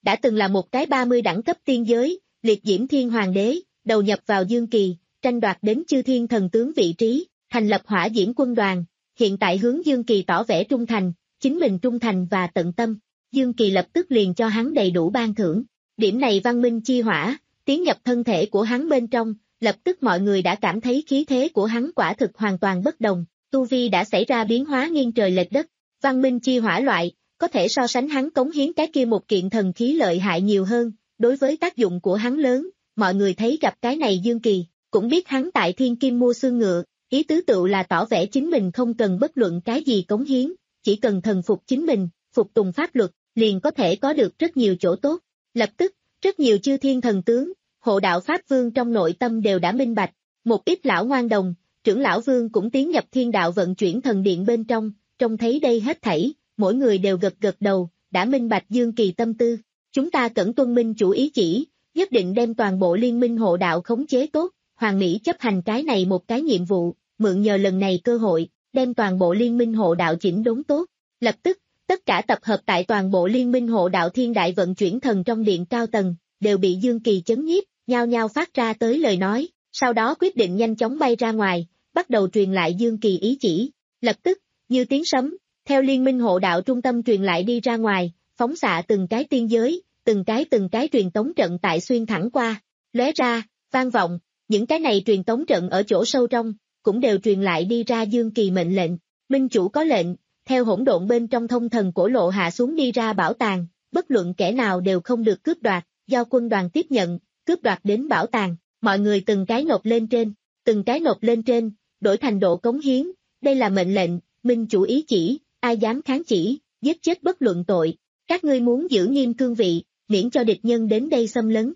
đã từng là một cái ba mươi đẳng cấp tiên giới, liệt diễm thiên hoàng đế, đầu nhập vào Dương Kỳ, tranh đoạt đến chư thiên thần tướng vị trí, thành lập hỏa diễm quân đoàn, hiện tại hướng Dương Kỳ tỏ vẻ trung thành, chính mình trung thành và tận tâm, Dương Kỳ lập tức liền cho hắn đầy đủ ban thưởng, điểm này văn minh chi hỏa, tiến nhập thân thể của hắn bên trong, lập tức mọi người đã cảm thấy khí thế của hắn quả thực hoàn toàn bất đồng, tu vi đã xảy ra biến hóa nghiêng trời lệch đất, văn minh chi hỏa loại, có thể so sánh hắn cống hiến cái kia một kiện thần khí lợi hại nhiều hơn, đối với tác dụng của hắn lớn, mọi người thấy gặp cái này Dương Kỳ, cũng biết hắn tại thiên kim mua xương ngựa, ý tứ tựu là tỏ vẻ chính mình không cần bất luận cái gì cống hiến, chỉ cần thần phục chính mình, phục tùng pháp luật, liền có thể có được rất nhiều chỗ tốt. Lập tức, rất nhiều chư thiên thần tướng, hộ đạo Pháp Vương trong nội tâm đều đã minh bạch, một ít lão ngoan đồng, trưởng lão Vương cũng tiến nhập thiên đạo vận chuyển thần điện bên trong, trông thấy đây hết thảy, mỗi người đều gật gật đầu, đã minh bạch Dương Kỳ tâm tư. Chúng ta cẩn tuân minh chủ ý chỉ, nhất định đem toàn bộ liên minh hộ đạo khống chế tốt, Hoàng Mỹ chấp hành cái này một cái nhiệm vụ, mượn nhờ lần này cơ hội, đem toàn bộ liên minh hộ đạo chỉnh đốn tốt. Lập tức, tất cả tập hợp tại toàn bộ liên minh hộ đạo thiên đại vận chuyển thần trong điện cao tầng, đều bị Dương Kỳ chấn nhiếp, nhao nhao phát ra tới lời nói, sau đó quyết định nhanh chóng bay ra ngoài, bắt đầu truyền lại Dương Kỳ ý chỉ. Lập tức, như tiếng sấm, theo liên minh hộ đạo trung tâm truyền lại đi ra ngoài, phóng xạ từng cái tiên giới, từng cái từng cái truyền tống trận tại xuyên thẳng qua, lóe ra, vang vọng, những cái này truyền tống trận ở chỗ sâu trong, cũng đều truyền lại đi ra Dương Kỳ mệnh lệnh, minh chủ có lệnh, theo hỗn độn bên trong thông thần cổ lộ hạ xuống đi ra bảo tàng, bất luận kẻ nào đều không được cướp đoạt, do quân đoàn tiếp nhận, cướp đoạt đến bảo tàng, mọi người từng cái nộp lên trên, từng cái nộp lên trên, đổi thành độ cống hiến, đây là mệnh lệnh, minh chủ ý chỉ, ai dám kháng chỉ, giết chết bất luận tội, các ngươi muốn giữ nghiêm cương vị, miễn cho địch nhân đến đây xâm lấn.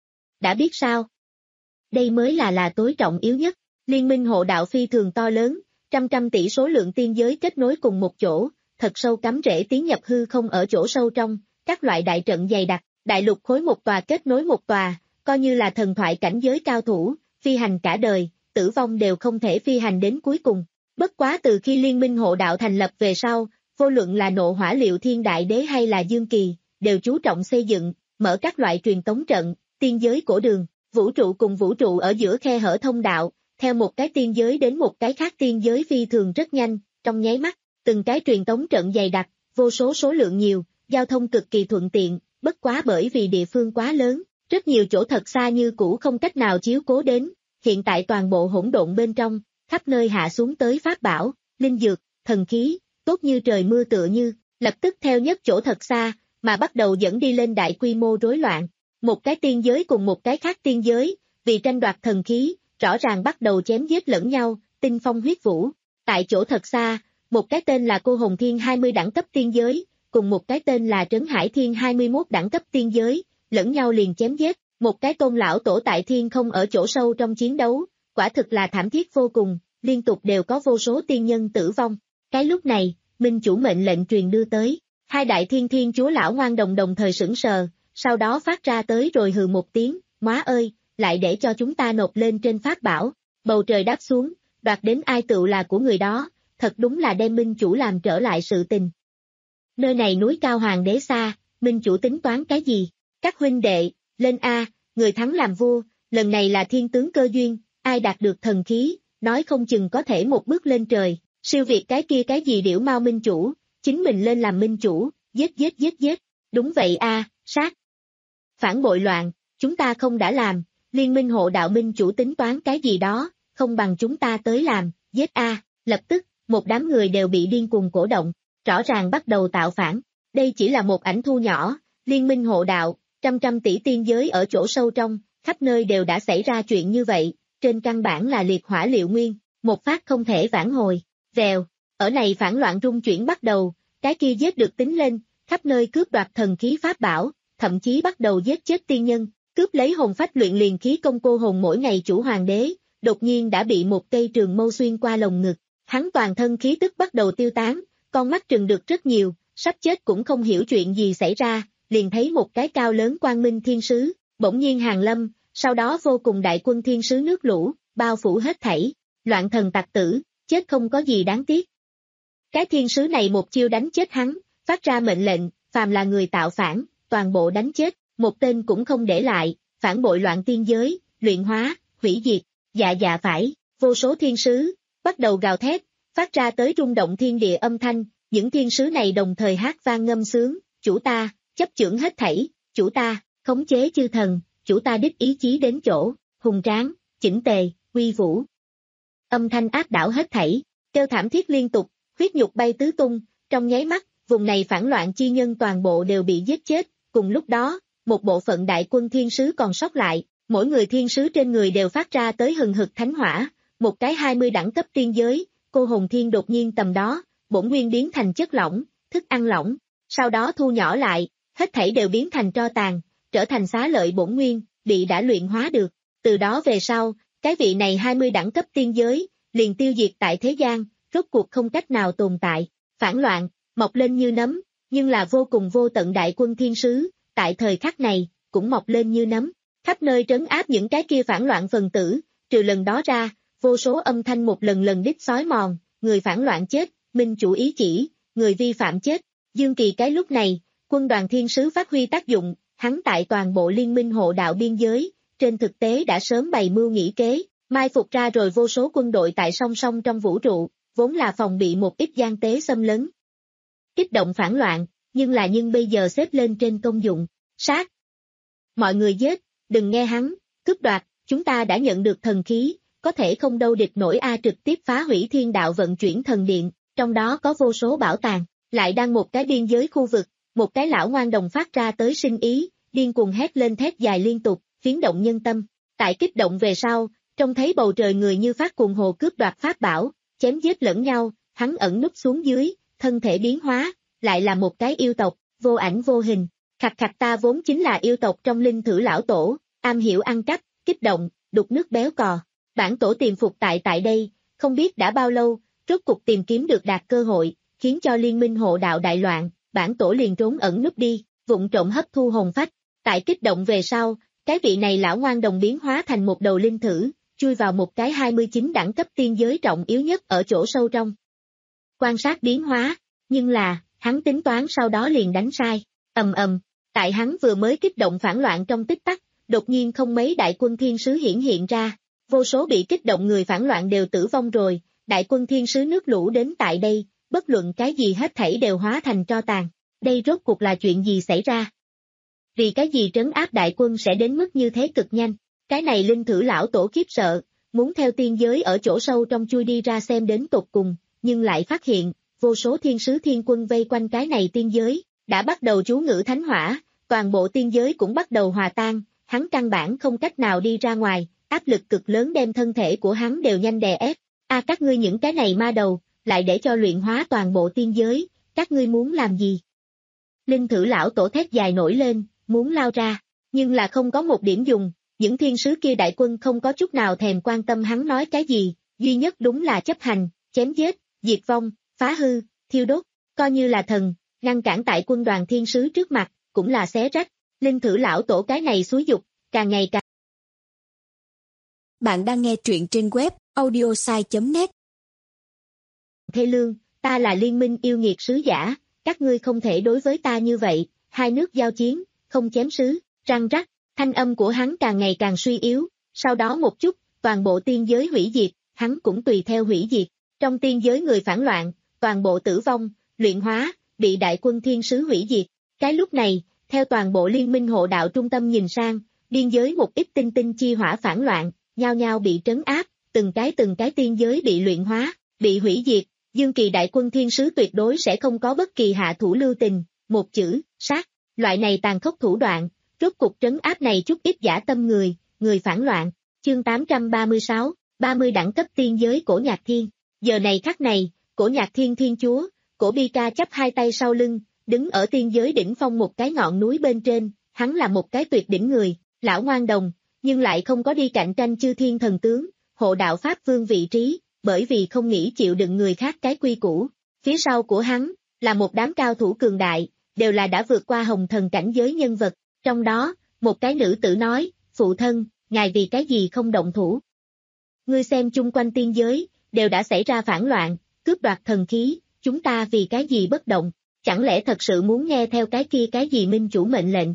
Đã biết sao? Đây mới là là tối trọng yếu nhất, liên minh hộ đạo phi thường to lớn, trăm trăm tỷ số lượng tiên giới kết nối cùng một chỗ, thật sâu cắm rễ tiến nhập hư không ở chỗ sâu trong, các loại đại trận dày đặc, đại lục khối một tòa kết nối một tòa, coi như là thần thoại cảnh giới cao thủ, phi hành cả đời, tử vong đều không thể phi hành đến cuối cùng. Bất quá từ khi liên minh hộ đạo thành lập về sau, vô luận là Nộ Hỏa Liệu Thiên Đại Đế hay là Dương Kỳ, đều chú trọng xây dựng, mở các loại truyền tống trận, tiên giới cổ đường, vũ trụ cùng vũ trụ ở giữa khe hở thông đạo, theo một cái tiên giới đến một cái khác tiên giới phi thường rất nhanh, trong nháy mắt, từng cái truyền tống trận dày đặc, vô số số lượng nhiều, giao thông cực kỳ thuận tiện, bất quá bởi vì địa phương quá lớn, rất nhiều chỗ thật xa như cũ không cách nào chiếu cố đến, hiện tại toàn bộ hỗn độn bên trong, khắp nơi hạ xuống tới pháp bảo, linh dược, thần khí, tốt như trời mưa tựa như, lập tức theo nhất chỗ thật xa, mà bắt đầu dẫn đi lên đại quy mô rối loạn. Một cái tiên giới cùng một cái khác tiên giới, vì tranh đoạt thần khí, rõ ràng bắt đầu chém giết lẫn nhau, tinh phong huyết vũ. Tại chỗ thật xa, một cái tên là Cô Hồng Thiên hai mươi đẳng cấp tiên giới, cùng một cái tên là Trấn Hải Thiên hai mươi mốt đẳng cấp tiên giới, lẫn nhau liền chém giết, một cái tôn lão tổ tại thiên không ở chỗ sâu trong chiến đấu, quả thực là thảm thiết vô cùng, liên tục đều có vô số tiên nhân tử vong. Cái lúc này, minh chủ mệnh lệnh truyền đưa tới, hai đại thiên thiên chúa lão ngoan đồng đồng thời sững sờ, sau đó phát ra tới rồi hừ một tiếng, móa ơi, lại để cho chúng ta nộp lên trên pháp bảo, bầu trời đáp xuống, đoạt đến ai tựu là của người đó, thật đúng là đem minh chủ làm trở lại sự tình. Nơi này núi cao hoàng đế xa, minh chủ tính toán cái gì? Các huynh đệ, lên A, người thắng làm vua, lần này là thiên tướng cơ duyên, ai đạt được thần khí, nói không chừng có thể một bước lên trời, siêu việt cái kia cái gì điểu mau minh chủ, chính mình lên làm minh chủ, giết giết giết giết, đúng vậy A, sát. Phản bội loạn, chúng ta không đã làm, liên minh hộ đạo minh chủ tính toán cái gì đó, không bằng chúng ta tới làm, giết A, lập tức, một đám người đều bị điên cuồng cổ động, rõ ràng bắt đầu tạo phản, đây chỉ là một ảnh thu nhỏ, liên minh hộ đạo, trăm trăm tỷ tiên giới ở chỗ sâu trong, khắp nơi đều đã xảy ra chuyện như vậy, trên căn bản là liệt hỏa liệu nguyên, một phát không thể vãn hồi, vèo, ở này phản loạn rung chuyển bắt đầu, cái kia giết được tính lên, khắp nơi cướp đoạt thần khí pháp bảo, thậm chí bắt đầu giết chết tiên nhân, cướp lấy hồn phách luyện liền khí công cô hồn mỗi ngày chủ hoàng đế, đột nhiên đã bị một cây trường mâu xuyên qua lồng ngực, hắn toàn thân khí tức bắt đầu tiêu tán, con mắt trừng được rất nhiều, sắp chết cũng không hiểu chuyện gì xảy ra, liền thấy một cái cao lớn quang minh thiên sứ, bỗng nhiên hàng lâm, sau đó vô cùng đại quân thiên sứ nước lũ, bao phủ hết thảy, loạn thần tặc tử, chết không có gì đáng tiếc. Cái thiên sứ này một chiêu đánh chết hắn, phát ra mệnh lệnh, phàm là người tạo phản, toàn bộ đánh chết, một tên cũng không để lại, phản bội loạn tiên giới, luyện hóa, hủy diệt, dạ dạ phải, vô số thiên sứ, bắt đầu gào thét, phát ra tới rung động thiên địa âm thanh, những thiên sứ này đồng thời hát vang ngâm sướng, chủ ta, chấp chưởng hết thảy, chủ ta, khống chế chư thần, chủ ta đích ý chí đến chỗ, hùng tráng, chỉnh tề, uy vũ. Âm thanh áp đảo hết thảy, kêu thảm thiết liên tục, huyết nhục bay tứ tung, trong nháy mắt, vùng này phản loạn chi nhân toàn bộ đều bị giết chết, cùng lúc đó, một bộ phận đại quân thiên sứ còn sót lại, mỗi người thiên sứ trên người đều phát ra tới hừng hực thánh hỏa, một cái hai mươi đẳng cấp tiên giới, cô hồn thiên đột nhiên tầm đó, bổn nguyên biến thành chất lỏng, thức ăn lỏng, sau đó thu nhỏ lại, hết thảy đều biến thành tro tàn, trở thành xá lợi bổn nguyên, bị đã luyện hóa được, từ đó về sau, cái vị này hai mươi đẳng cấp tiên giới, liền tiêu diệt tại thế gian, rốt cuộc không cách nào tồn tại, phản loạn, mọc lên như nấm, nhưng là vô cùng vô tận đại quân thiên sứ, tại thời khắc này, cũng mọc lên như nấm, khắp nơi trấn áp những cái kia phản loạn phần tử, trừ lần đó ra, vô số âm thanh một lần lần đích xói mòn, người phản loạn chết, minh chủ ý chỉ, người vi phạm chết, Dương Kỳ cái lúc này, quân đoàn thiên sứ phát huy tác dụng, hắn tại toàn bộ liên minh hộ đạo biên giới, trên thực tế đã sớm bày mưu nghĩ kế, mai phục ra rồi vô số quân đội tại song song trong vũ trụ, vốn là phòng bị một ít gian tế xâm lấn. Kích động phản loạn, nhưng là nhưng bây giờ xếp lên trên công dụng, sát. Mọi người giết, đừng nghe hắn, cướp đoạt, chúng ta đã nhận được thần khí, có thể không đâu địch nổi a trực tiếp phá hủy thiên đạo vận chuyển thần điện, trong đó có vô số bảo tàng, lại đang một cái biên giới khu vực, một cái lão ngoan đồng phát ra tới sinh ý, điên cuồng hét lên thét dài liên tục, phiến động nhân tâm, tại kích động về sau, trông thấy bầu trời người như phát cuồng hồ cướp đoạt pháp bảo, chém giết lẫn nhau, hắn ẩn núp xuống dưới, thân thể biến hóa, lại là một cái yêu tộc, vô ảnh vô hình, khặt khặt ta vốn chính là yêu tộc trong linh thử lão tổ, am hiểu ăn cắp, kích động, đục nước béo cò, bản tổ tiềm phục tại tại đây, không biết đã bao lâu, rốt cục tìm kiếm được đạt cơ hội, khiến cho liên minh hộ đạo đại loạn, bản tổ liền trốn ẩn núp đi, vụng trộm hấp thu hồn phách, tại kích động về sau, cái vị này lão ngoan đồng biến hóa thành một đầu linh thử, chui vào một cái hai mươi chín đẳng cấp tiên giới trọng yếu nhất ở chỗ sâu trong. Quan sát biến hóa, nhưng là, hắn tính toán sau đó liền đánh sai, ầm ầm, tại hắn vừa mới kích động phản loạn trong tích tắc, đột nhiên không mấy đại quân thiên sứ hiển hiện ra, vô số bị kích động người phản loạn đều tử vong rồi, đại quân thiên sứ nước lũ đến tại đây, bất luận cái gì hết thảy đều hóa thành tro tàn, đây rốt cuộc là chuyện gì xảy ra? Vì cái gì trấn áp đại quân sẽ đến mức như thế cực nhanh, cái này linh thử lão tổ khiếp sợ, muốn theo tiên giới ở chỗ sâu trong chui đi ra xem đến tột cùng, nhưng lại phát hiện, vô số thiên sứ thiên quân vây quanh cái này tiên giới, đã bắt đầu chú ngữ thánh hỏa, toàn bộ tiên giới cũng bắt đầu hòa tan, hắn căn bản không cách nào đi ra ngoài, áp lực cực lớn đem thân thể của hắn đều nhanh đè ép, a à, các ngươi những cái này ma đầu, lại để cho luyện hóa toàn bộ tiên giới, các ngươi muốn làm gì? Linh thử lão tổ thét dài nổi lên, muốn lao ra, nhưng là không có một điểm dùng, những thiên sứ kia đại quân không có chút nào thèm quan tâm hắn nói cái gì, duy nhất đúng là chấp hành, chém giết, diệt vong, phá hư, thiêu đốt, coi như là thần, ngăn cản tại quân đoàn thiên sứ trước mặt, cũng là xé rách, linh thử lão tổ cái này xúi dục, càng ngày càng. Bạn đang nghe truyện trên web audiosai chấm net. Thê lương, ta là liên minh yêu nghiệt sứ giả, các ngươi không thể đối với ta như vậy, hai nước giao chiến, không chém sứ, răng rắc, thanh âm của hắn càng ngày càng suy yếu, sau đó một chút, toàn bộ tiên giới hủy diệt, hắn cũng tùy theo hủy diệt, trong tiên giới người phản loạn, toàn bộ tử vong, luyện hóa, bị đại quân thiên sứ hủy diệt, cái lúc này, theo toàn bộ liên minh hộ đạo trung tâm nhìn sang, biên giới một ít tinh tinh chi hỏa phản loạn, nhao nhao bị trấn áp, từng cái từng cái tiên giới bị luyện hóa, bị hủy diệt, Dương Kỳ đại quân thiên sứ tuyệt đối sẽ không có bất kỳ hạ thủ lưu tình, một chữ, sát, loại này tàn khốc thủ đoạn, rốt cục trấn áp này chút ít giả tâm người, người phản loạn, chương tám trăm ba mươi sáu, ba mươi đẳng cấp tiên giới cổ nhạc thiên, giờ này khắc này, cổ nhạc thiên thiên chúa, cổ bi ca chắp hai tay sau lưng, đứng ở tiên giới đỉnh phong một cái ngọn núi bên trên, hắn là một cái tuyệt đỉnh người, lão ngoan đồng, nhưng lại không có đi cạnh tranh chư thiên thần tướng, hộ đạo Pháp vương vị trí, bởi vì không nghĩ chịu đựng người khác cái quy củ. Phía sau của hắn, là một đám cao thủ cường đại, đều là đã vượt qua hồng thần cảnh giới nhân vật, trong đó, một cái nữ tử nói, phụ thân, ngài vì cái gì không động thủ. Ngươi xem chung quanh tiên giới, đều đã xảy ra phản loạn, cướp đoạt thần khí, chúng ta vì cái gì bất động, chẳng lẽ thật sự muốn nghe theo cái kia cái gì minh chủ mệnh lệnh?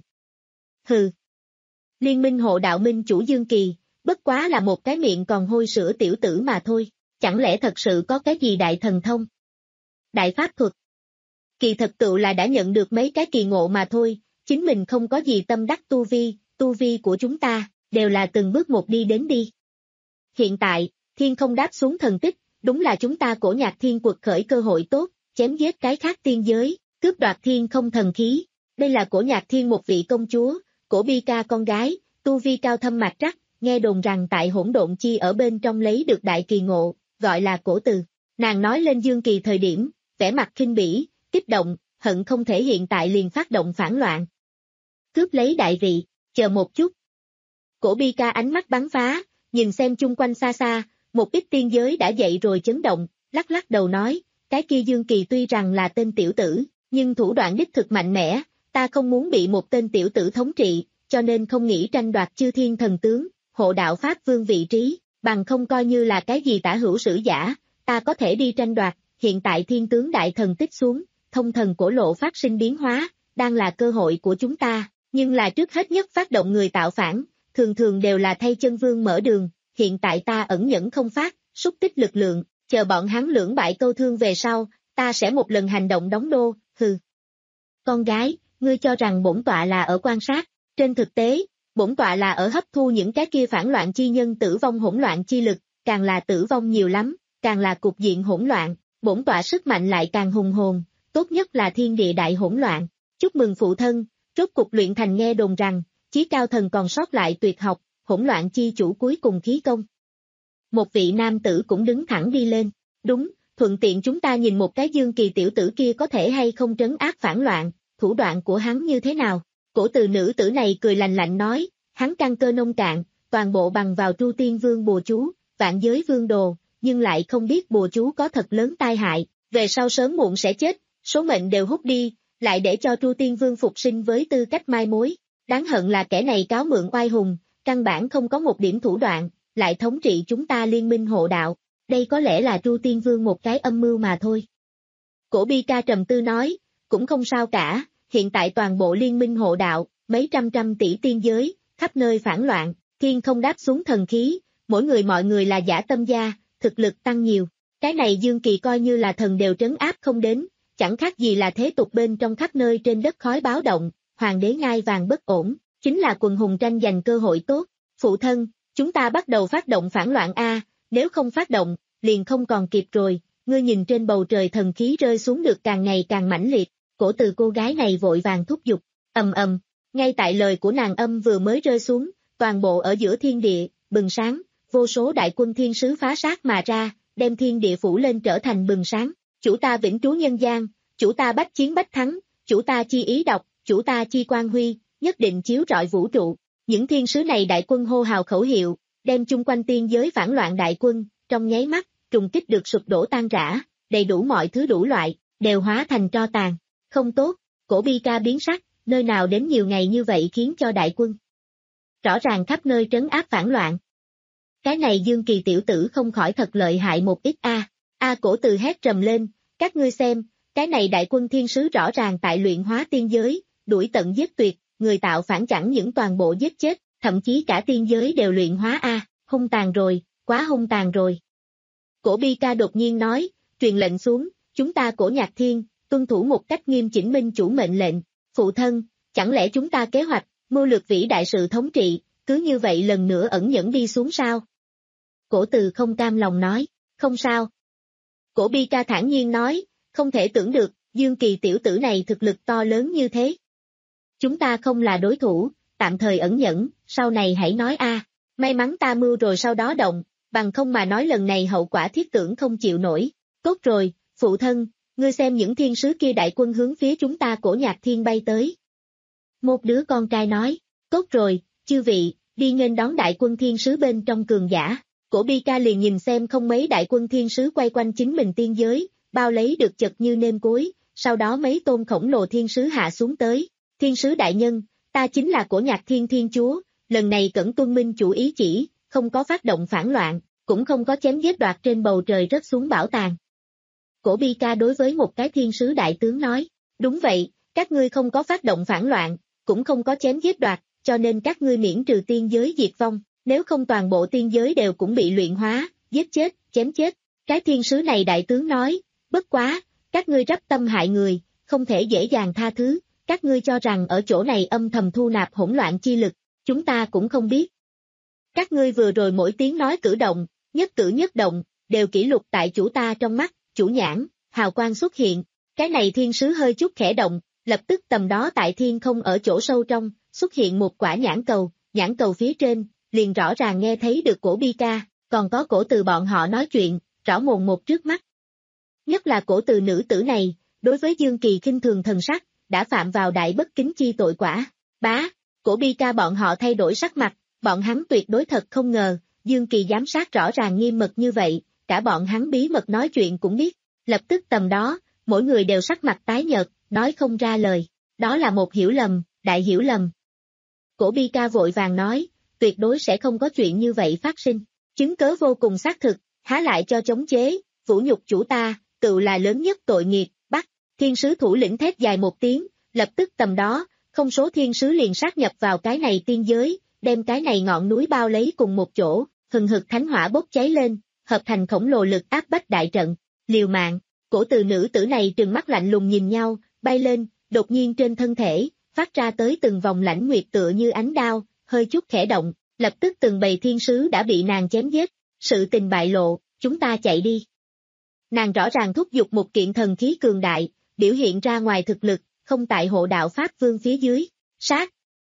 Hừ. Liên minh hộ đạo minh chủ Dương Kỳ, bất quá là một cái miệng còn hôi sữa tiểu tử mà thôi, chẳng lẽ thật sự có cái gì đại thần thông? Đại pháp thuật. Kỳ thật tựu là đã nhận được mấy cái kỳ ngộ mà thôi, chính mình không có gì tâm đắc tu vi, tu vi của chúng ta, đều là từng bước một đi đến đi. Hiện tại, thiên không đáp xuống thần tích, đúng là chúng ta Cổ Nhạc Thiên quật khởi cơ hội tốt, chém giết cái khác tiên giới, cướp đoạt thiên không thần khí. Đây là Cổ Nhạc Thiên một vị công chúa, Cổ Bi Ca con gái, tu vi cao thâm mạch trắc, nghe đồn rằng tại hỗn độn chi ở bên trong lấy được đại kỳ ngộ, gọi là Cổ Từ. Nàng nói lên Dương Kỳ thời điểm, vẻ mặt khinh bỉ, kích động, hận không thể hiện tại liền phát động phản loạn. Cướp lấy đại vị, chờ một chút. Cổ Bi Ca ánh mắt bắn phá, nhìn xem chung quanh xa xa, một ít tiên giới đã dậy rồi chấn động, lắc lắc đầu nói, cái kia Dương Kỳ tuy rằng là tên tiểu tử, nhưng thủ đoạn đích thực mạnh mẽ, ta không muốn bị một tên tiểu tử thống trị, cho nên không nghĩ tranh đoạt chư thiên thần tướng, hộ đạo Pháp Vương vị trí, bằng không coi như là cái gì tả hữu sử giả, ta có thể đi tranh đoạt, hiện tại thiên tướng đại thần tích xuống, thông thần cổ lộ phát sinh biến hóa, đang là cơ hội của chúng ta, nhưng là trước hết nhất phát động người tạo phản, thường thường đều là thay chân vương mở đường, hiện tại ta ẩn nhẫn không phát, xúc tích lực lượng, chờ bọn hắn lưỡng bại câu thương về sau, ta sẽ một lần hành động đóng đô, hừ. Con gái, ngươi cho rằng bổn tọa là ở quan sát, trên thực tế, bổn tọa là ở hấp thu những cái kia phản loạn chi nhân tử vong hỗn loạn chi lực, càng là tử vong nhiều lắm, càng là cục diện hỗn loạn, bổn tọa sức mạnh lại càng hùng hồn, tốt nhất là thiên địa đại hỗn loạn. Chúc mừng phụ thân, rốt cục luyện thành nghe đồn rằng, chí cao thần còn sót lại tuyệt học, hỗn loạn chi chủ cuối cùng khí công. Một vị nam tử cũng đứng thẳng đi lên, đúng, thuận tiện chúng ta nhìn một cái Dương Kỳ tiểu tử kia có thể hay không trấn áp phản loạn, thủ đoạn của hắn như thế nào. Cổ Từ nữ tử này cười lạnh lạnh nói, hắn căn cơ nông cạn, toàn bộ bằng vào Tru Tiên Vương bùa chú, vạn giới vương đồ, nhưng lại không biết bùa chú có thật lớn tai hại, về sau sớm muộn sẽ chết, số mệnh đều hút đi, lại để cho Tru Tiên Vương phục sinh với tư cách mai mối. Đáng hận là kẻ này cáo mượn oai hùng, căn bản không có một điểm thủ đoạn, lại thống trị chúng ta liên minh hộ đạo, đây có lẽ là Tru Tiên Vương một cái âm mưu mà thôi. Cổ Bi Ca trầm tư nói, cũng không sao cả, hiện tại toàn bộ liên minh hộ đạo, mấy trăm trăm tỷ tiên giới, khắp nơi phản loạn, thiên không đáp xuống thần khí, mỗi người mọi người là giả tâm gia, thực lực tăng nhiều, cái này Dương Kỳ coi như là thần đều trấn áp không đến, chẳng khác gì là thế tục bên trong khắp nơi trên đất khói báo động, hoàng đế ngai vàng bất ổn, chính là quần hùng tranh giành cơ hội tốt. Phụ thân, chúng ta bắt đầu phát động phản loạn A, nếu không phát động, liền không còn kịp rồi, ngươi nhìn trên bầu trời thần khí rơi xuống được càng ngày càng mãnh liệt, Cổ Từ cô gái này vội vàng thúc giục, ầm ầm, ngay tại lời của nàng âm vừa mới rơi xuống, toàn bộ ở giữa thiên địa, bừng sáng, vô số đại quân thiên sứ phá sát mà ra, đem thiên địa phủ lên trở thành bừng sáng, chủ ta vĩnh trú nhân gian, chủ ta bách chiến bách thắng, chủ ta chi ý độc, chủ ta chi quang huy, nhất định chiếu rọi vũ trụ. Những thiên sứ này đại quân hô hào khẩu hiệu, đem chung quanh tiên giới phản loạn đại quân, trong nháy mắt, trùng kích được sụp đổ tan rã, đầy đủ mọi thứ đủ loại, đều hóa thành tro tàn. Không tốt, Cổ Bi Ca biến sắc, nơi nào đến nhiều ngày như vậy khiến cho đại quân. Rõ ràng khắp nơi trấn áp phản loạn. Cái này Dương Kỳ tiểu tử không khỏi thật lợi hại một ít a. A à, Cổ Từ hét trầm lên, các ngươi xem, cái này đại quân thiên sứ rõ ràng tại luyện hóa tiên giới, đuổi tận giết tuyệt, người tạo phản chẳng những toàn bộ giết chết, thậm chí cả tiên giới đều luyện hóa a, à, hung tàn rồi, quá hung tàn rồi. Cổ Bi Ca đột nhiên nói, truyền lệnh xuống, chúng ta Cổ Nhạc Thiên, tuân thủ một cách nghiêm chỉnh minh chủ mệnh lệnh, phụ thân, chẳng lẽ chúng ta kế hoạch, mưu lược vĩ đại sự thống trị, cứ như vậy lần nữa ẩn nhẫn đi xuống sao? Cổ Từ không cam lòng nói, không sao. Cổ Bi Ca thản nhiên nói, không thể tưởng được, Dương Kỳ tiểu tử này thực lực to lớn như thế. Chúng ta không là đối thủ, tạm thời ẩn nhẫn, sau này hãy nói a. May mắn ta mưu rồi sau đó động, bằng không mà nói lần này hậu quả thiết tưởng không chịu nổi. Tốt rồi, phụ thân, ngươi xem những thiên sứ kia đại quân hướng phía chúng ta Cổ Nhạc Thiên bay tới. Một đứa con trai nói, tốt rồi, chư vị, đi nghênh đón đại quân thiên sứ bên trong cường giả. Cổ Bi Ca liền nhìn xem không mấy đại quân thiên sứ quay quanh chính mình tiên giới, bao lấy được chật như nêm cối, sau đó mấy tôn khổng lồ thiên sứ hạ xuống tới. Thiên sứ đại nhân, ta chính là Cổ Nhạc Thiên Thiên Chúa, lần này cẩn tuân minh chủ ý chỉ, không có phát động phản loạn, cũng không có chém giết đoạt trên bầu trời rớt xuống bảo tàng. Cổ Bi Ca đối với một cái thiên sứ đại tướng nói, Đúng vậy, các ngươi không có phát động phản loạn, cũng không có chém giết đoạt, cho nên các ngươi miễn trừ tiên giới diệt vong, nếu không toàn bộ tiên giới đều cũng bị luyện hóa, giết chết, chém chết. Cái thiên sứ này đại tướng nói, bất quá, các ngươi rắp tâm hại người, không thể dễ dàng tha thứ, các ngươi cho rằng ở chỗ này âm thầm thu nạp hỗn loạn chi lực, chúng ta cũng không biết. Các ngươi vừa rồi mỗi tiếng nói cử động, nhất cử nhất động, đều kỷ lục tại chủ ta trong mắt, chủ nhãn, hào quang xuất hiện, cái này thiên sứ hơi chút khẽ động, lập tức tầm đó tại thiên không ở chỗ sâu trong, xuất hiện một quả nhãn cầu, nhãn cầu phía trên, liền rõ ràng nghe thấy được cổ bi ca, còn có cổ từ bọn họ nói chuyện, rõ mồn một trước mắt. Nhất là cổ từ nữ tử này, đối với Dương Kỳ khinh thường thần sắc, đã phạm vào đại bất kính chi tội quả. Bá, cổ bi ca bọn họ thay đổi sắc mặt, bọn hắn tuyệt đối thật không ngờ, Dương Kỳ giám sát rõ ràng nghiêm mật như vậy, cả bọn hắn bí mật nói chuyện cũng biết, lập tức tầm đó, mỗi người đều sắc mặt tái nhợt, nói không ra lời, đó là một hiểu lầm, đại hiểu lầm. Cổ bi ca vội vàng nói, tuyệt đối sẽ không có chuyện như vậy phát sinh, chứng cớ vô cùng xác thực, há lại cho chống chế, vũ nhục chủ ta, tự là lớn nhất tội nghiệp, bắt, thiên sứ thủ lĩnh thét dài một tiếng, lập tức tầm đó, không số thiên sứ liền sát nhập vào cái này tiên giới, đem cái này ngọn núi bao lấy cùng một chỗ, hừng hực thánh hỏa bốc cháy lên, hợp thành khổng lồ lực áp bách đại trận, liều mạng, cổ từ nữ tử này trừng mắt lạnh lùng nhìn nhau, bay lên, đột nhiên trên thân thể, phát ra tới từng vòng lãnh nguyệt tựa như ánh đao, hơi chút khẽ động, lập tức từng bầy thiên sứ đã bị nàng chém giết, sự tình bại lộ, chúng ta chạy đi. Nàng rõ ràng thúc giục một kiện thần khí cường đại, biểu hiện ra ngoài thực lực, không tại hộ đạo Pháp Vương phía dưới, sát.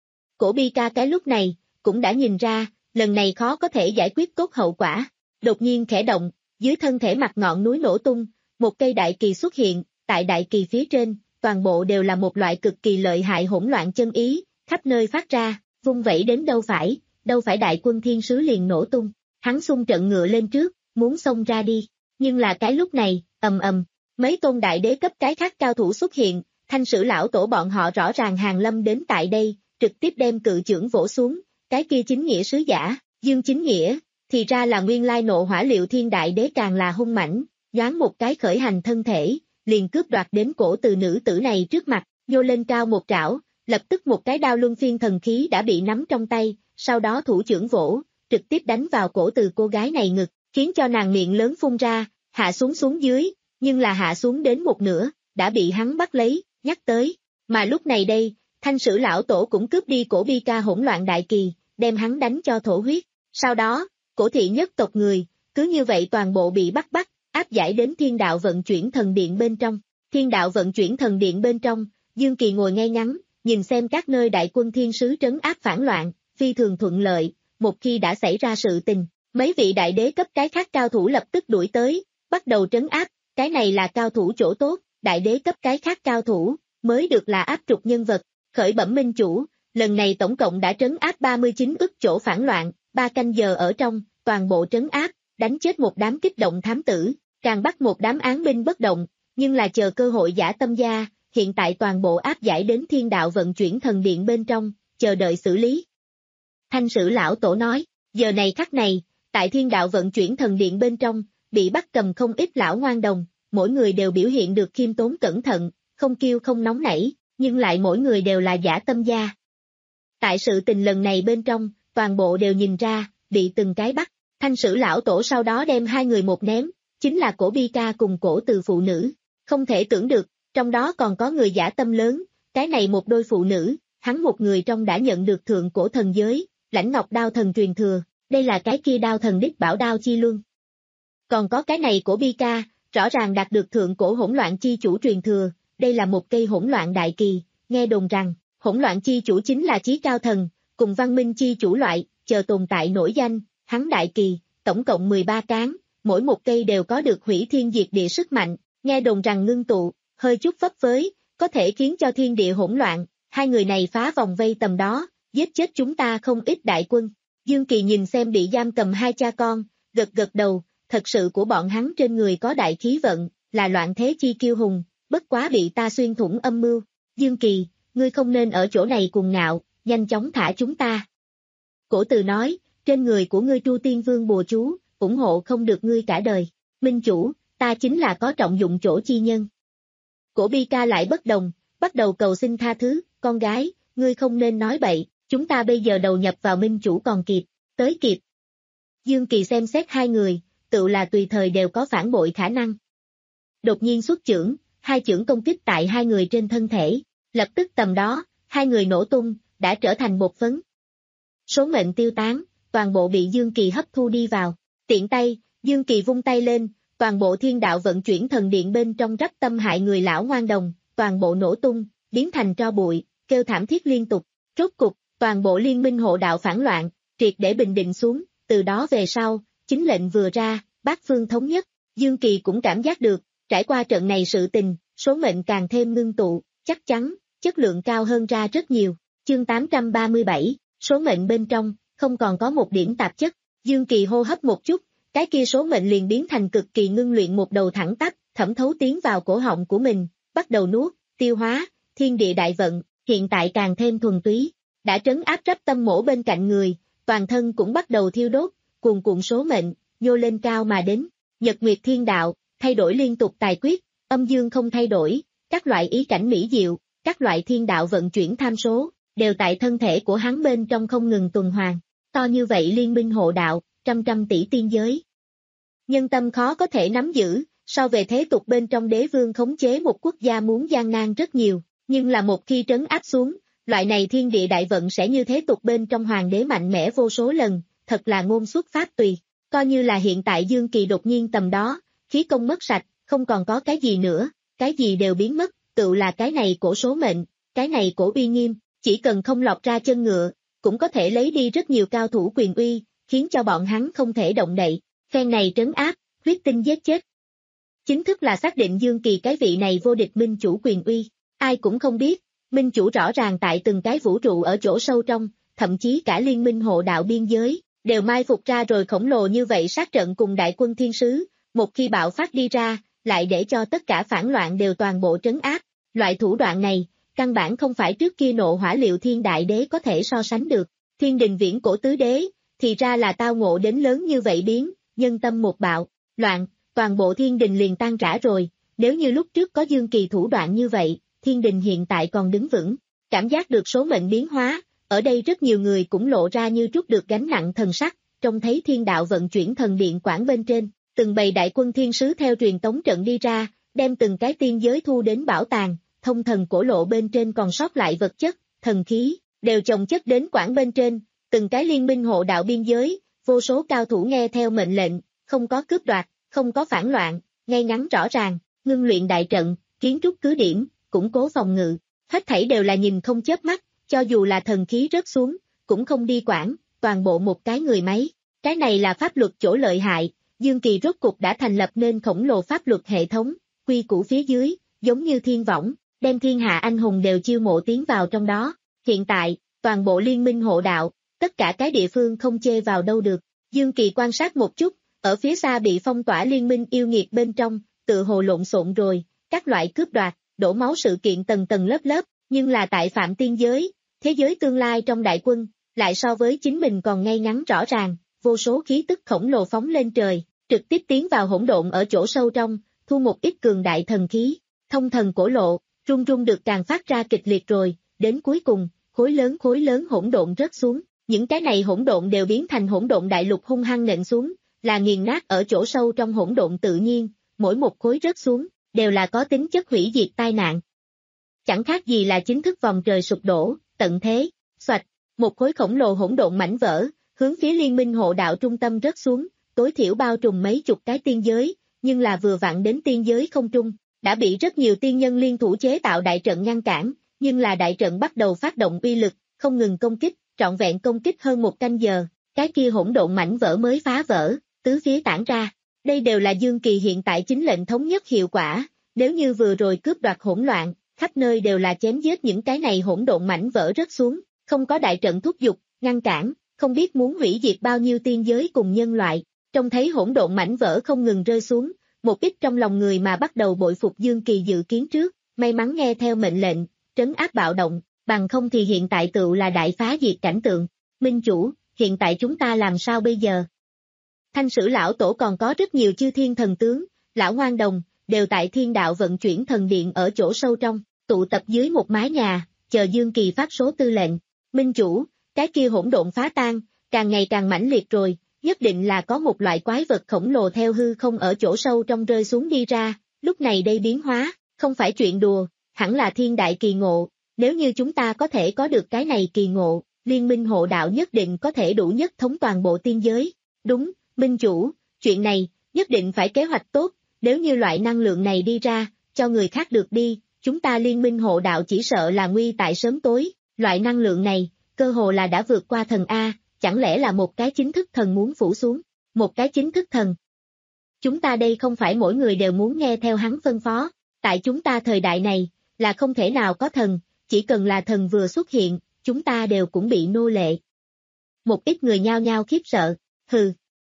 Cổ bi ca cái lúc này, cũng đã nhìn ra, lần này khó có thể giải quyết tốt hậu quả, đột nhiên khẽ động, dưới thân thể mặt ngọn núi nổ tung, một cây đại kỳ xuất hiện, tại đại kỳ phía trên, toàn bộ đều là một loại cực kỳ lợi hại hỗn loạn chân ý, khắp nơi phát ra, vung vẩy đến đâu phải, đâu phải đại quân thiên sứ liền nổ tung, hắn xung trận ngựa lên trước, muốn xông ra đi, nhưng là cái lúc này, ầm ầm, mấy tôn đại đế cấp cái khác cao thủ xuất hiện, thanh sử lão tổ bọn họ rõ ràng hàng lâm đến tại đây, trực tiếp đem cự chưởng vỗ xuống, cái kia chính nghĩa sứ giả, Dương Chính Nghĩa, thì ra là nguyên lai nộ hỏa liệu thiên đại đế càng là hung mãnh, nhoáng một cái khởi hành thân thể, liền cướp đoạt đến cổ từ nữ tử này trước mặt, nhô lên cao một trảo, lập tức một cái đao luân phiên thần khí đã bị nắm trong tay, sau đó thủ chưởng vỗ, trực tiếp đánh vào cổ từ cô gái này ngực, khiến cho nàng miệng lớn phun ra, hạ xuống xuống dưới, nhưng là hạ xuống đến một nửa, đã bị hắn bắt lấy, nhắc tới, mà lúc này đây, thanh sử lão tổ cũng cướp đi cổ bi ca hỗn loạn đại kỳ, đem hắn đánh cho thổ huyết, sau đó, cổ thị nhất tộc người, cứ như vậy toàn bộ bị bắt bắt, áp giải đến thiên đạo vận chuyển thần điện bên trong, thiên đạo vận chuyển thần điện bên trong, Dương Kỳ ngồi ngay ngắn, nhìn xem các nơi đại quân thiên sứ trấn áp phản loạn, phi thường thuận lợi, một khi đã xảy ra sự tình, mấy vị đại đế cấp cái khác cao thủ lập tức đuổi tới, bắt đầu trấn áp, cái này là cao thủ chỗ tốt, đại đế cấp cái khác cao thủ, mới được là áp trục nhân vật, khởi bẩm minh chủ, lần này tổng cộng đã trấn áp ba mươi chín ức chỗ phản loạn, ba canh giờ ở trong, toàn bộ trấn áp, đánh chết một đám kích động thám tử, càng bắt một đám án binh bất động, nhưng là chờ cơ hội giả tâm gia, hiện tại toàn bộ áp giải đến thiên đạo vận chuyển thần điện bên trong, chờ đợi xử lý. Thanh sử lão tổ nói, giờ này khắc này, tại thiên đạo vận chuyển thần điện bên trong, bị bắt cầm không ít lão ngoan đồng, mỗi người đều biểu hiện được khiêm tốn cẩn thận, không kiêu không nóng nảy, nhưng lại mỗi người đều là giả tâm gia. Tại sự tình lần này bên trong, toàn bộ đều nhìn ra, bị từng cái bắt, thanh sử lão tổ sau đó đem hai người một ném, chính là cổ bi ca cùng cổ từ phụ nữ, không thể tưởng được, trong đó còn có người giả tâm lớn, cái này một đôi phụ nữ, hắn một người trong đã nhận được thượng cổ thần giới, lãnh ngọc đao thần truyền thừa, đây là cái kia đao thần đích bảo đao chi luân. Còn có cái này cổ bi ca, rõ ràng đạt được thượng cổ hỗn loạn chi chủ truyền thừa, đây là một cây hỗn loạn đại kỳ, nghe đồn rằng, hỗn loạn chi chủ chính là chí cao thần, cùng văn minh chi chủ loại, chờ tồn tại nổi danh, hắn đại kỳ, tổng cộng mười ba cán, mỗi một cây đều có được hủy thiên diệt địa sức mạnh, nghe đồn rằng ngưng tụ, hơi chút phấp phới, có thể khiến cho thiên địa hỗn loạn, hai người này phá vòng vây tầm đó, giết chết chúng ta không ít đại quân. Dương Kỳ nhìn xem bị giam cầm hai cha con, gật gật đầu, thật sự của bọn hắn trên người có đại khí vận, là loạn thế chi kiêu hùng, bất quá bị ta xuyên thủng âm mưu. Dương Kỳ, ngươi không nên ở chỗ này cùng ngạo, nhanh chóng thả chúng ta. Cổ Từ nói, trên người của ngươi Tru Tiên Vương bùa chú, ủng hộ không được ngươi cả đời. Minh chủ, ta chính là có trọng dụng chỗ chi nhân. Cổ Bi Ca lại bất đồng, bắt đầu cầu xin tha thứ, con gái, ngươi không nên nói bậy, chúng ta bây giờ đầu nhập vào minh chủ còn kịp, tới kịp. Dương Kỳ xem xét hai người, tự là tùy thời đều có phản bội khả năng. Đột nhiên xuất chưởng, hai chưởng công kích tại hai người trên thân thể, lập tức tầm đó, hai người nổ tung, đã trở thành bột phấn. Số mệnh tiêu tán, toàn bộ bị Dương Kỳ hấp thu đi vào, tiện tay, Dương Kỳ vung tay lên, toàn bộ thiên đạo vận chuyển thần điện bên trong rắp tâm hại người lão ngoan đồng, toàn bộ nổ tung, biến thành tro bụi, kêu thảm thiết liên tục, rốt cục, toàn bộ liên minh hộ đạo phản loạn, triệt để bình định xuống, từ đó về sau, chính lệnh vừa ra, bát phương thống nhất, Dương Kỳ cũng cảm giác được, trải qua trận này sự tình, số mệnh càng thêm ngưng tụ, chắc chắn, chất lượng cao hơn ra rất nhiều, chương tám trăm ba mươi bảy, số mệnh bên trong, không còn có một điểm tạp chất, Dương Kỳ hô hấp một chút, cái kia số mệnh liền biến thành cực kỳ ngưng luyện một đầu thẳng tắp, thẩm thấu tiến vào cổ họng của mình, bắt đầu nuốt, tiêu hóa, thiên địa đại vận, hiện tại càng thêm thuần túy, đã trấn áp rắp tâm mổ bên cạnh người, toàn thân cũng bắt đầu thiêu đốt, cuồn cuộn số mệnh, nhô lên cao mà đến, nhật nguyệt thiên đạo, thay đổi liên tục tài quyết, âm dương không thay đổi, các loại ý cảnh mỹ diệu, các loại thiên đạo vận chuyển tham số, đều tại thân thể của hắn bên trong không ngừng tuần hoàn, to như vậy liên minh hộ đạo, trăm trăm tỷ tiên giới. Nhân tâm khó có thể nắm giữ, so về thế tục bên trong đế vương khống chế một quốc gia muốn gian nan rất nhiều, nhưng là một khi trấn áp xuống, loại này thiên địa đại vận sẽ như thế tục bên trong hoàng đế mạnh mẽ vô số lần, thật là ngôn xuất pháp tùy, coi như là hiện tại Dương Kỳ đột nhiên tầm đó, khí công mất sạch, không còn có cái gì nữa, cái gì đều biến mất, tự là cái này cổ số mệnh, cái này cổ uy nghiêm, chỉ cần không lọt ra chân ngựa, cũng có thể lấy đi rất nhiều cao thủ quyền uy, khiến cho bọn hắn không thể động đậy, phen này trấn áp, huyết tinh giết chết. Chính thức là xác định Dương Kỳ cái vị này vô địch minh chủ quyền uy, ai cũng không biết, minh chủ rõ ràng tại từng cái vũ trụ ở chỗ sâu trong, thậm chí cả liên minh hộ đạo biên giới, đều mai phục ra rồi khổng lồ như vậy sát trận cùng đại quân thiên sứ, một khi bạo phát đi ra, lại để cho tất cả phản loạn đều toàn bộ trấn áp, loại thủ đoạn này, căn bản không phải trước kia nộ hỏa liệu thiên đại đế có thể so sánh được, thiên đình viễn cổ tứ đế, thì ra là tao ngộ đến lớn như vậy biến, nhân tâm một bạo, loạn, toàn bộ thiên đình liền tan rã rồi, nếu như lúc trước có Dương Kỳ thủ đoạn như vậy, thiên đình hiện tại còn đứng vững, cảm giác được số mệnh biến hóa, ở đây rất nhiều người cũng lộ ra như trút được gánh nặng thần sắc, trông thấy thiên đạo vận chuyển thần điện quản bên trên, từng bầy đại quân thiên sứ theo truyền tống trận đi ra, đem từng cái tiên giới thu đến bảo tàng, thông thần cổ lộ bên trên còn sót lại vật chất, thần khí, đều chồng chất đến quản bên trên, từng cái liên minh hộ đạo biên giới, vô số cao thủ nghe theo mệnh lệnh, không có cướp đoạt, không có phản loạn, ngay ngắn rõ ràng, ngưng luyện đại trận, kiến trúc cứ điểm, củng cố phòng ngự, hết thảy đều là nhìn không chớp mắt, cho dù là thần khí rớt xuống, cũng không đi quản, toàn bộ một cái người máy. Cái này là pháp luật chỗ lợi hại, Dương Kỳ rốt cục đã thành lập nên khổng lồ pháp luật hệ thống, quy củ phía dưới, giống như thiên võng, đem thiên hạ anh hùng đều chiêu mộ tiến vào trong đó. Hiện tại, toàn bộ liên minh hộ đạo, tất cả cái địa phương không chê vào đâu được. Dương Kỳ quan sát một chút, ở phía xa bị phong tỏa liên minh yêu nghiệt bên trong, tự hồ lộn xộn rồi, các loại cướp đoạt, đổ máu sự kiện tầng tầng lớp lớp, nhưng là tại phạm tiên giới, thế giới tương lai trong đại quân, lại so với chính mình còn ngay ngắn rõ ràng, vô số khí tức khổng lồ phóng lên trời, trực tiếp tiến vào hỗn độn ở chỗ sâu trong, thu một ít cường đại thần khí, thông thần cổ lộ, rung rung được càng phát ra kịch liệt rồi, đến cuối cùng, khối lớn khối lớn hỗn độn rớt xuống, những cái này hỗn độn đều biến thành hỗn độn đại lục hung hăng nện xuống, là nghiền nát ở chỗ sâu trong hỗn độn tự nhiên, mỗi một khối rớt xuống, đều là có tính chất hủy diệt tai nạn. Chẳng khác gì là chính thức vòng trời sụp đổ, tận thế, xoạch, một khối khổng lồ hỗn độn mảnh vỡ, hướng phía liên minh hộ đạo trung tâm rớt xuống, tối thiểu bao trùm mấy chục cái tiên giới, nhưng là vừa vặn đến tiên giới không trung, đã bị rất nhiều tiên nhân liên thủ chế tạo đại trận ngăn cản, nhưng là đại trận bắt đầu phát động uy lực, không ngừng công kích, trọn vẹn công kích hơn một canh giờ, cái kia hỗn độn mảnh vỡ mới phá vỡ, tứ phía tản ra. Đây đều là Dương Kỳ hiện tại chính lệnh thống nhất hiệu quả, nếu như vừa rồi cướp đoạt hỗn loạn, khắp nơi đều là chém giết những cái này hỗn độn mảnh vỡ rớt xuống, không có đại trận thúc giục, ngăn cản, không biết muốn hủy diệt bao nhiêu tiên giới cùng nhân loại. Trông thấy hỗn độn mảnh vỡ không ngừng rơi xuống, một ít trong lòng người mà bắt đầu bội phục Dương Kỳ dự kiến trước, may mắn nghe theo mệnh lệnh, trấn áp bạo động, bằng không thì hiện tại tựu là đại phá diệt cảnh tượng. Minh chủ, hiện tại chúng ta làm sao bây giờ? Thanh Sử lão tổ còn có rất nhiều chư thiên thần tướng, lão ngoan đồng, đều tại thiên đạo vận chuyển thần điện ở chỗ sâu trong, tụ tập dưới một mái nhà, chờ Dương Kỳ phát số tư lệnh. Minh chủ, cái kia hỗn độn phá tan, càng ngày càng mãnh liệt rồi, nhất định là có một loại quái vật khổng lồ theo hư không ở chỗ sâu trong rơi xuống đi ra, lúc này đây biến hóa, không phải chuyện đùa, hẳn là thiên đại kỳ ngộ, nếu như chúng ta có thể có được cái này kỳ ngộ, liên minh hộ đạo nhất định có thể đủ nhất thống toàn bộ tiên giới. Đúng, Minh chủ, chuyện này, nhất định phải kế hoạch tốt, nếu như loại năng lượng này đi ra, cho người khác được đi, chúng ta liên minh hộ đạo chỉ sợ là nguy tại sớm tối, loại năng lượng này, cơ hồ là đã vượt qua thần A, chẳng lẽ là một cái chính thức thần muốn phủ xuống, một cái chính thức thần. Chúng ta đây không phải mỗi người đều muốn nghe theo hắn phân phó, tại chúng ta thời đại này, là không thể nào có thần, chỉ cần là thần vừa xuất hiện, chúng ta đều cũng bị nô lệ. Một ít người nhao nhao khiếp sợ, hừ.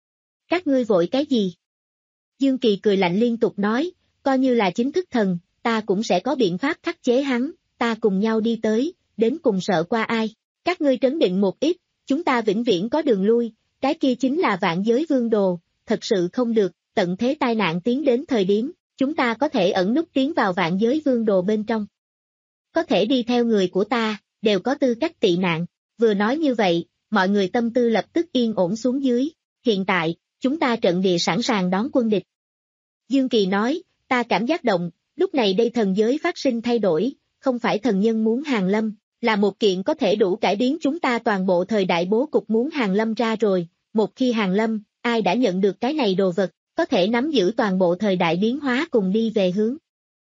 Các ngươi vội cái gì? Dương Kỳ cười lạnh liên tục nói, coi như là chính thức thần, ta cũng sẽ có biện pháp khắc chế hắn, ta cùng nhau đi tới, đến cùng sợ qua ai. Các ngươi trấn định một ít, chúng ta vĩnh viễn có đường lui, cái kia chính là vạn giới vương đồ, thật sự không được, tận thế tai nạn tiến đến thời điểm, chúng ta có thể ẩn núp tiến vào vạn giới vương đồ bên trong. Có thể đi theo người của ta, đều có tư cách tị nạn, vừa nói như vậy, mọi người tâm tư lập tức yên ổn xuống dưới, hiện tại, chúng ta trận địa sẵn sàng đón quân địch. Dương Kỳ nói, ta cảm giác động, lúc này đây thần giới phát sinh thay đổi, không phải thần nhân muốn hàng lâm, là một kiện có thể đủ cải biến chúng ta toàn bộ thời đại bố cục muốn hàng lâm ra rồi, một khi hàng lâm, ai đã nhận được cái này đồ vật, có thể nắm giữ toàn bộ thời đại biến hóa cùng đi về hướng.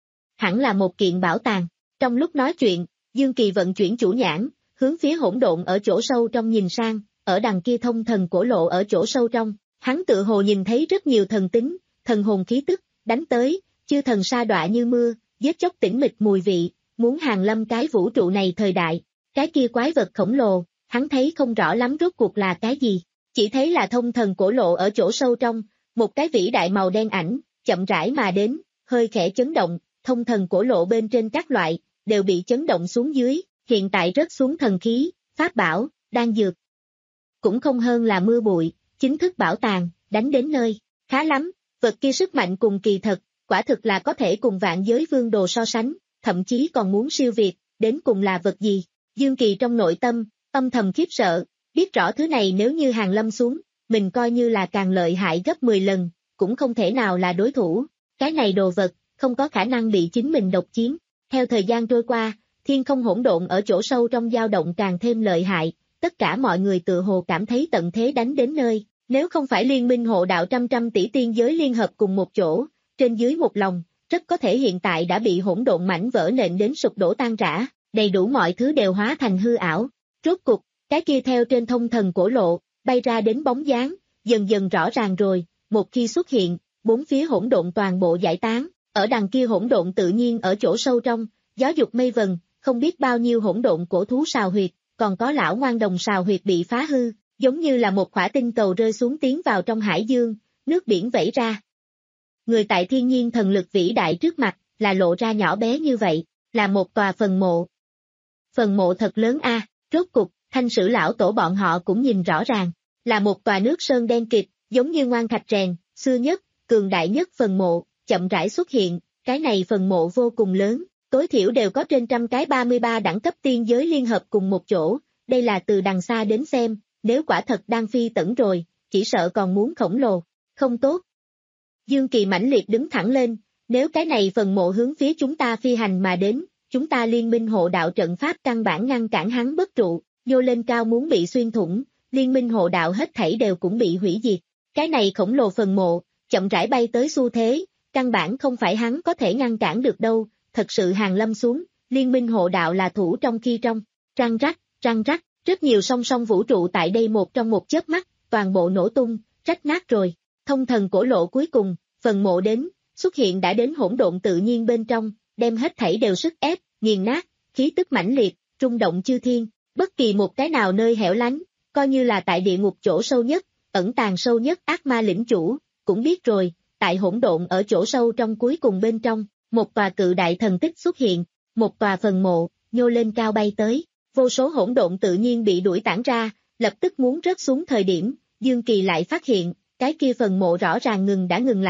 Hẳn là một kiện bảo tàng. Trong lúc nói chuyện, Dương Kỳ vận chuyển chủ nhãn, hướng phía hỗn độn ở chỗ sâu trong nhìn sang, ở đằng kia thông thần cổ lộ ở chỗ sâu trong, hắn tự hồ nhìn thấy rất nhiều thần tính, thần hồn khí tức, đánh tới, chư thần sa đọa như mưa, giết chóc tĩnh mịch mùi vị, muốn hàng lâm cái vũ trụ này thời đại, cái kia quái vật khổng lồ, hắn thấy không rõ lắm rốt cuộc là cái gì, chỉ thấy là thông thần cổ lộ ở chỗ sâu trong, một cái vĩ đại màu đen ảnh, chậm rãi mà đến, hơi khẽ chấn động, thông thần cổ lộ bên trên các loại, đều bị chấn động xuống dưới, hiện tại rớt xuống thần khí, pháp bảo, đan dược. Cũng không hơn là mưa bụi, chính thức bảo tàng, đánh đến nơi, khá lắm, vật kia sức mạnh cùng kỳ thật, quả thực là có thể cùng vạn giới vương đồ so sánh, thậm chí còn muốn siêu việt, đến cùng là vật gì. Dương Kỳ trong nội tâm, âm thầm khiếp sợ, biết rõ thứ này nếu như hàng lâm xuống, mình coi như là càng lợi hại gấp mười lần, cũng không thể nào là đối thủ, cái này đồ vật, không có khả năng bị chính mình độc chiếm. Theo thời gian trôi qua, thiên không hỗn độn ở chỗ sâu trong dao động càng thêm lợi hại, tất cả mọi người tự hồ cảm thấy tận thế đánh đến nơi, nếu không phải liên minh hộ đạo trăm trăm tỷ tiên giới liên hợp cùng một chỗ, trên dưới một lòng, rất có thể hiện tại đã bị hỗn độn mảnh vỡ nện đến sụp đổ tan rã, đầy đủ mọi thứ đều hóa thành hư ảo. Rốt cục, cái kia theo trên thông thần cổ lộ, bay ra đến bóng dáng, dần dần rõ ràng rồi, một khi xuất hiện, bốn phía hỗn độn toàn bộ giải tán, ở đằng kia hỗn độn tự nhiên ở chỗ sâu trong, gió dục mây vần, không biết bao nhiêu hỗn độn cổ thú sào huyệt, còn có lão ngoan đồng sào huyệt bị phá hư, giống như là một khỏa tinh cầu rơi xuống tiến vào trong hải dương, nước biển vẩy ra. Người tại thiên nhiên thần lực vĩ đại trước mặt, là lộ ra nhỏ bé như vậy, là một tòa phần mộ. Phần mộ thật lớn a, rốt cục, thanh sử lão tổ bọn họ cũng nhìn rõ ràng, là một tòa nước sơn đen kịt, giống như ngoan thạch rèn, xưa nhất, cường đại nhất phần mộ, chậm rãi xuất hiện, cái này phần mộ vô cùng lớn, tối thiểu đều có trên trăm cái ba mươi ba đẳng cấp tiên giới liên hợp cùng một chỗ, đây là từ đằng xa đến xem, nếu quả thật đang phi tẩn rồi, chỉ sợ còn muốn khổng lồ, không tốt. Dương Kỳ mãnh liệt đứng thẳng lên, nếu cái này phần mộ hướng phía chúng ta phi hành mà đến, chúng ta liên minh hộ đạo trận pháp căn bản ngăn cản hắn bất trụ, nhô lên cao muốn bị xuyên thủng, liên minh hộ đạo hết thảy đều cũng bị hủy diệt, cái này khổng lồ phần mộ, chậm rãi bay tới xu thế, căn bản không phải hắn có thể ngăn cản được đâu, thật sự hàng lâm xuống, liên minh hộ đạo là thủ trong khi trong, răng rắc, răng rắc, rất nhiều song song vũ trụ tại đây một trong một chớp mắt, toàn bộ nổ tung, rách nát rồi, thông thần cổ lộ cuối cùng, phần mộ đến, xuất hiện đã đến hỗn độn tự nhiên bên trong, đem hết thảy đều sức ép, nghiền nát, khí tức mãnh liệt, rung động chư thiên, bất kỳ một cái nào nơi hẻo lánh, coi như là tại địa ngục chỗ sâu nhất, ẩn tàng sâu nhất ác ma lĩnh chủ, cũng biết rồi, tại hỗn độn ở chỗ sâu trong cuối cùng bên trong, một tòa cự đại thần tích xuất hiện, một tòa phần mộ, nhô lên cao bay tới, vô số hỗn độn tự nhiên bị đuổi tản ra, lập tức muốn rớt xuống thời điểm, Dương Kỳ lại phát hiện, cái kia phần mộ rõ ràng ngừng đã ngừng lại,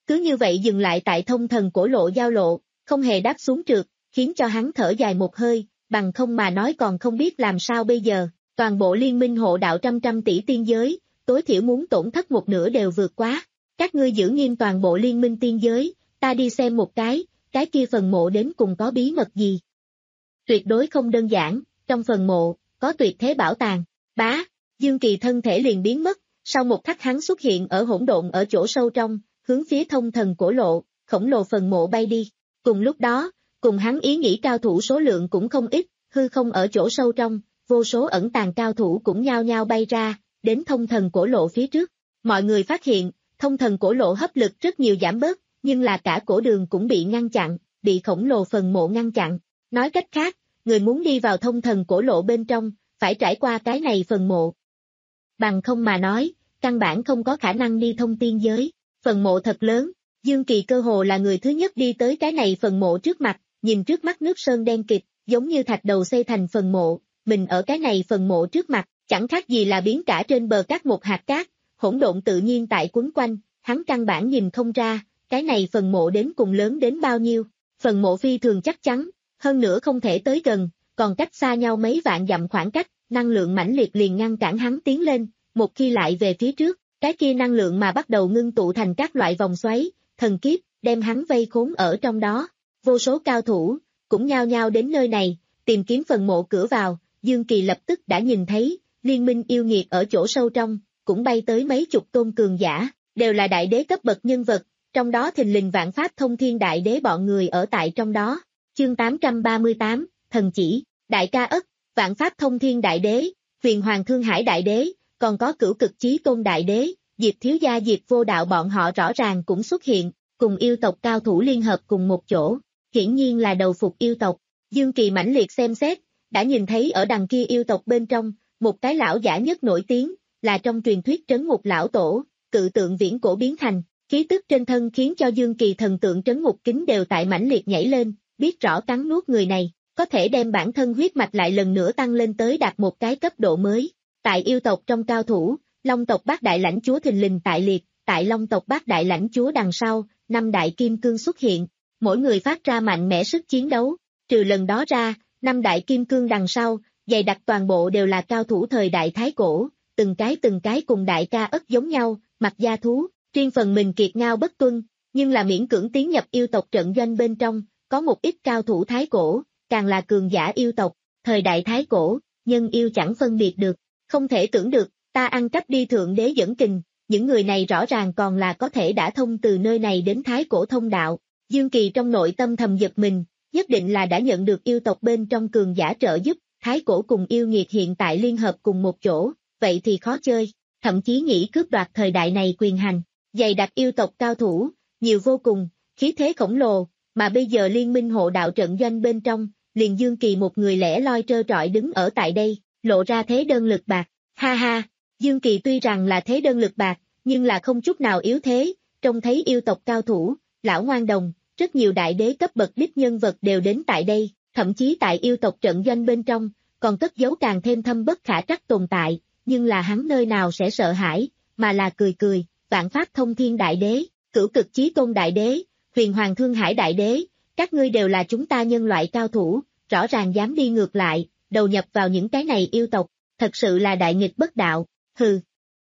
cứ như vậy dừng lại tại thông thần cổ lộ giao lộ, không hề đáp xuống trượt, khiến cho hắn thở dài một hơi, bằng không mà nói còn không biết làm sao bây giờ, toàn bộ liên minh hộ đạo trăm trăm tỷ tiên giới, tối thiểu muốn tổn thất một nửa đều vượt quá. Các ngươi giữ nghiêm toàn bộ liên minh tiên giới, ta đi xem một cái, cái kia phần mộ đến cùng có bí mật gì. Tuyệt đối không đơn giản, trong phần mộ, có tuyệt thế bảo tàng, bá, Dương Kỳ thân thể liền biến mất, sau một khắc hắn xuất hiện ở hỗn độn ở chỗ sâu trong, hướng phía thông thần cổ lộ, khổng lồ phần mộ bay đi. Cùng lúc đó, cùng hắn ý nghĩ cao thủ số lượng cũng không ít, hư không ở chỗ sâu trong, vô số ẩn tàng cao thủ cũng nhao nhao bay ra, đến thông thần cổ lộ phía trước. Mọi người phát hiện, thông thần cổ lộ hấp lực rất nhiều giảm bớt, nhưng là cả cổ đường cũng bị ngăn chặn, bị khổng lồ phần mộ ngăn chặn. Nói cách khác, người muốn đi vào thông thần cổ lộ bên trong, phải trải qua cái này phần mộ. Bằng không mà nói, căn bản không có khả năng đi thông tiên giới. Phần mộ thật lớn, Dương Kỳ cơ hồ là người thứ nhất đi tới cái này phần mộ trước mặt, nhìn trước mắt nước sơn đen kịt, giống như thạch đầu xây thành phần mộ, mình ở cái này phần mộ trước mặt, chẳng khác gì là biến cả trên bờ cát một hạt cát, hỗn độn tự nhiên tại quấn quanh, hắn căn bản nhìn không ra, cái này phần mộ đến cùng lớn đến bao nhiêu. Phần mộ phi thường chắc chắn, hơn nữa không thể tới gần, còn cách xa nhau mấy vạn dặm khoảng cách, năng lượng mãnh liệt liền ngăn cản hắn tiến lên, một khi lại về phía trước, cái kia năng lượng mà bắt đầu ngưng tụ thành các loại vòng xoáy, thần kiếp, đem hắn vây khốn ở trong đó. Vô số cao thủ, cũng nhao nhao đến nơi này, tìm kiếm phần mộ cửa vào, Dương Kỳ lập tức đã nhìn thấy, liên minh yêu nghiệt ở chỗ sâu trong, cũng bay tới mấy chục tôn cường giả, đều là đại đế cấp bậc nhân vật, trong đó thình lình vạn pháp thông thiên đại đế bọn người ở tại trong đó. Chương tám trăm ba mươi tám, Thần Chỉ, Đại Ca Ất, Vạn Pháp Thông Thiên Đại Đế, Huyền Hoàng Thương Hải Đại Đế, còn có Cửu Cực Chí Tôn Đại Đế, Diệp Thiếu Gia Diệp Vô Đạo bọn họ rõ ràng cũng xuất hiện, cùng yêu tộc cao thủ liên hợp cùng một chỗ, hiển nhiên là đầu phục yêu tộc. Dương Kỳ mãnh liệt xem xét, đã nhìn thấy ở đằng kia yêu tộc bên trong, một cái lão giả nhất nổi tiếng, là trong truyền thuyết trấn ngục lão tổ, cự tượng viễn cổ biến thành, khí tức trên thân khiến cho Dương Kỳ thần tượng trấn ngục kính đều tại mãnh liệt nhảy lên, biết rõ cắn nuốt người này, có thể đem bản thân huyết mạch lại lần nữa tăng lên tới đạt một cái cấp độ mới. Tại yêu tộc trong cao thủ, Long tộc bát đại lãnh chúa thình lình tại liệt, tại Long tộc bát đại lãnh chúa đằng sau, năm đại kim cương xuất hiện, mỗi người phát ra mạnh mẽ sức chiến đấu, trừ lần đó ra, năm đại kim cương đằng sau, dày đặc toàn bộ đều là cao thủ thời đại thái cổ, từng cái từng cái cùng Đại Ca Ất giống nhau, mặc da thú, riêng phần mình kiệt ngao bất tuân, nhưng là miễn cưỡng tiến nhập yêu tộc trận doanh bên trong, có một ít cao thủ thái cổ, càng là cường giả yêu tộc, thời đại thái cổ, nhân yêu chẳng phân biệt được, không thể tưởng được, ta ăn cắp đi thượng đế dẫn kình, những người này rõ ràng còn là có thể đã thông từ nơi này đến thái cổ thông đạo. Dương Kỳ trong nội tâm thầm giật mình, nhất định là đã nhận được yêu tộc bên trong cường giả trợ giúp, thái cổ cùng yêu nghiệt hiện tại liên hợp cùng một chỗ, vậy thì khó chơi, thậm chí nghĩ cướp đoạt thời đại này quyền hành, dày đặc yêu tộc cao thủ, nhiều vô cùng, khí thế khổng lồ, mà bây giờ liên minh hộ đạo trận doanh bên trong, liền Dương Kỳ một người lẻ loi trơ trọi đứng ở tại đây, lộ ra thế đơn lực bạc, ha ha, Dương Kỳ tuy rằng là thế đơn lực bạc, nhưng là không chút nào yếu thế, trông thấy yêu tộc cao thủ, lão ngoan đồng, rất nhiều đại đế cấp bậc đích nhân vật đều đến tại đây, thậm chí tại yêu tộc trận doanh bên trong, còn cất giấu càng thêm thâm bất khả trắc tồn tại, nhưng là hắn nơi nào sẽ sợ hãi, mà là cười cười, Vạn Pháp Thông Thiên Đại Đế, Cửu Cực Chí Tôn Đại Đế, Huyền Hoàng Thương Hải Đại Đế, các ngươi đều là chúng ta nhân loại cao thủ, rõ ràng dám đi ngược lại, đầu nhập vào những cái này yêu tộc, thật sự là đại nghịch bất đạo, hừ.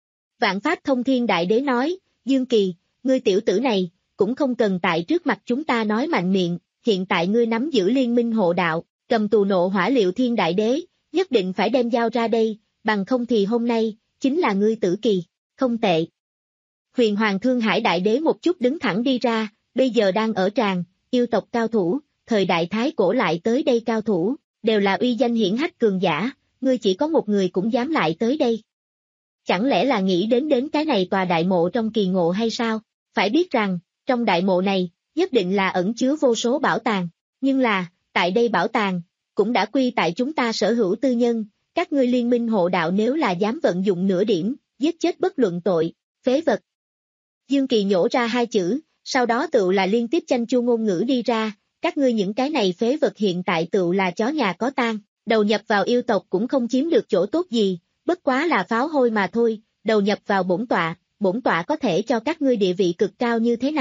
Vạn Pháp Thông Thiên Đại Đế nói, Dương Kỳ, ngươi tiểu tử này, cũng không cần tại trước mặt chúng ta nói mạnh miệng, hiện tại ngươi nắm giữ liên minh hộ đạo, cầm tù nộ hỏa liệu thiên đại đế, nhất định phải đem giao ra đây, bằng không thì hôm nay, chính là ngươi tử kỳ, không tệ. Huyền Hoàng Thương Hải Đại Đế một chút đứng thẳng đi ra, bây giờ đang ở tràng, yêu tộc cao thủ, thời đại thái cổ lại tới đây cao thủ, đều là uy danh hiển hách cường giả, ngươi chỉ có một người cũng dám lại tới đây. Chẳng lẽ là nghĩ đến đến cái này tòa đại mộ trong kỳ ngộ hay sao? Phải biết rằng, trong đại mộ này, nhất định là ẩn chứa vô số bảo tàng, nhưng là, tại đây bảo tàng, cũng đã quy tại chúng ta sở hữu tư nhân, các ngươi liên minh hộ đạo nếu là dám vận dụng nửa điểm, giết chết bất luận tội, phế vật. Dương Kỳ nhổ ra hai chữ, sau đó tựu là liên tiếp chanh chu ngôn ngữ đi ra, các ngươi những cái này phế vật hiện tại tựu là chó nhà có tang, đầu nhập vào yêu tộc cũng không chiếm được chỗ tốt gì, bất quá là pháo hôi mà thôi, đầu nhập vào bổn tọa, bổn tọa có thể cho các ngươi địa vị cực cao như thế nào,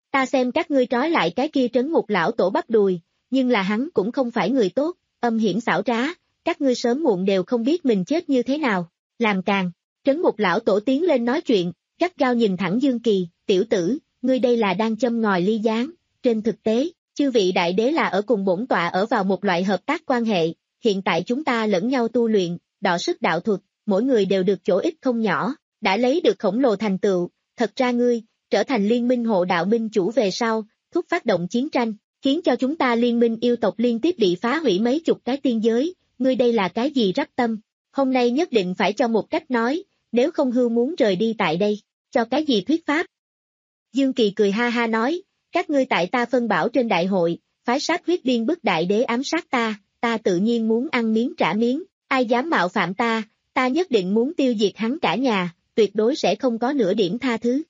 Ta xem các ngươi trói lại cái kia trấn ngục lão tổ bắp đùi, nhưng là hắn cũng không phải người tốt, âm hiểm xảo trá, các ngươi sớm muộn đều không biết mình chết như thế nào. Làm càng, trấn ngục lão tổ tiến lên nói chuyện, gắt gao nhìn thẳng Dương Kỳ, tiểu tử, ngươi đây là đang châm ngòi ly gián, trên thực tế, chư vị đại đế là ở cùng bổn tọa ở vào một loại hợp tác quan hệ, hiện tại chúng ta lẫn nhau tu luyện, đọ sức đạo thuật, mỗi người đều được chỗ ích không nhỏ, đã lấy được khổng lồ thành tựu, thật ra ngươi, trở thành liên minh hộ đạo minh chủ về sau, thúc phát động chiến tranh, khiến cho chúng ta liên minh yêu tộc liên tiếp bị phá hủy mấy chục cái tiên giới, ngươi đây là cái gì rắp tâm, hôm nay nhất định phải cho một cách nói, nếu không hưu muốn rời đi tại đây, cho cái gì thuyết pháp. Dương Kỳ cười ha ha nói, các ngươi tại ta phân bảo trên đại hội, phái sát huyết điên bức đại đế ám sát ta, ta tự nhiên muốn ăn miếng trả miếng, ai dám mạo phạm ta, ta nhất định muốn tiêu diệt hắn cả nhà, tuyệt đối sẽ không có nửa điểm tha thứ.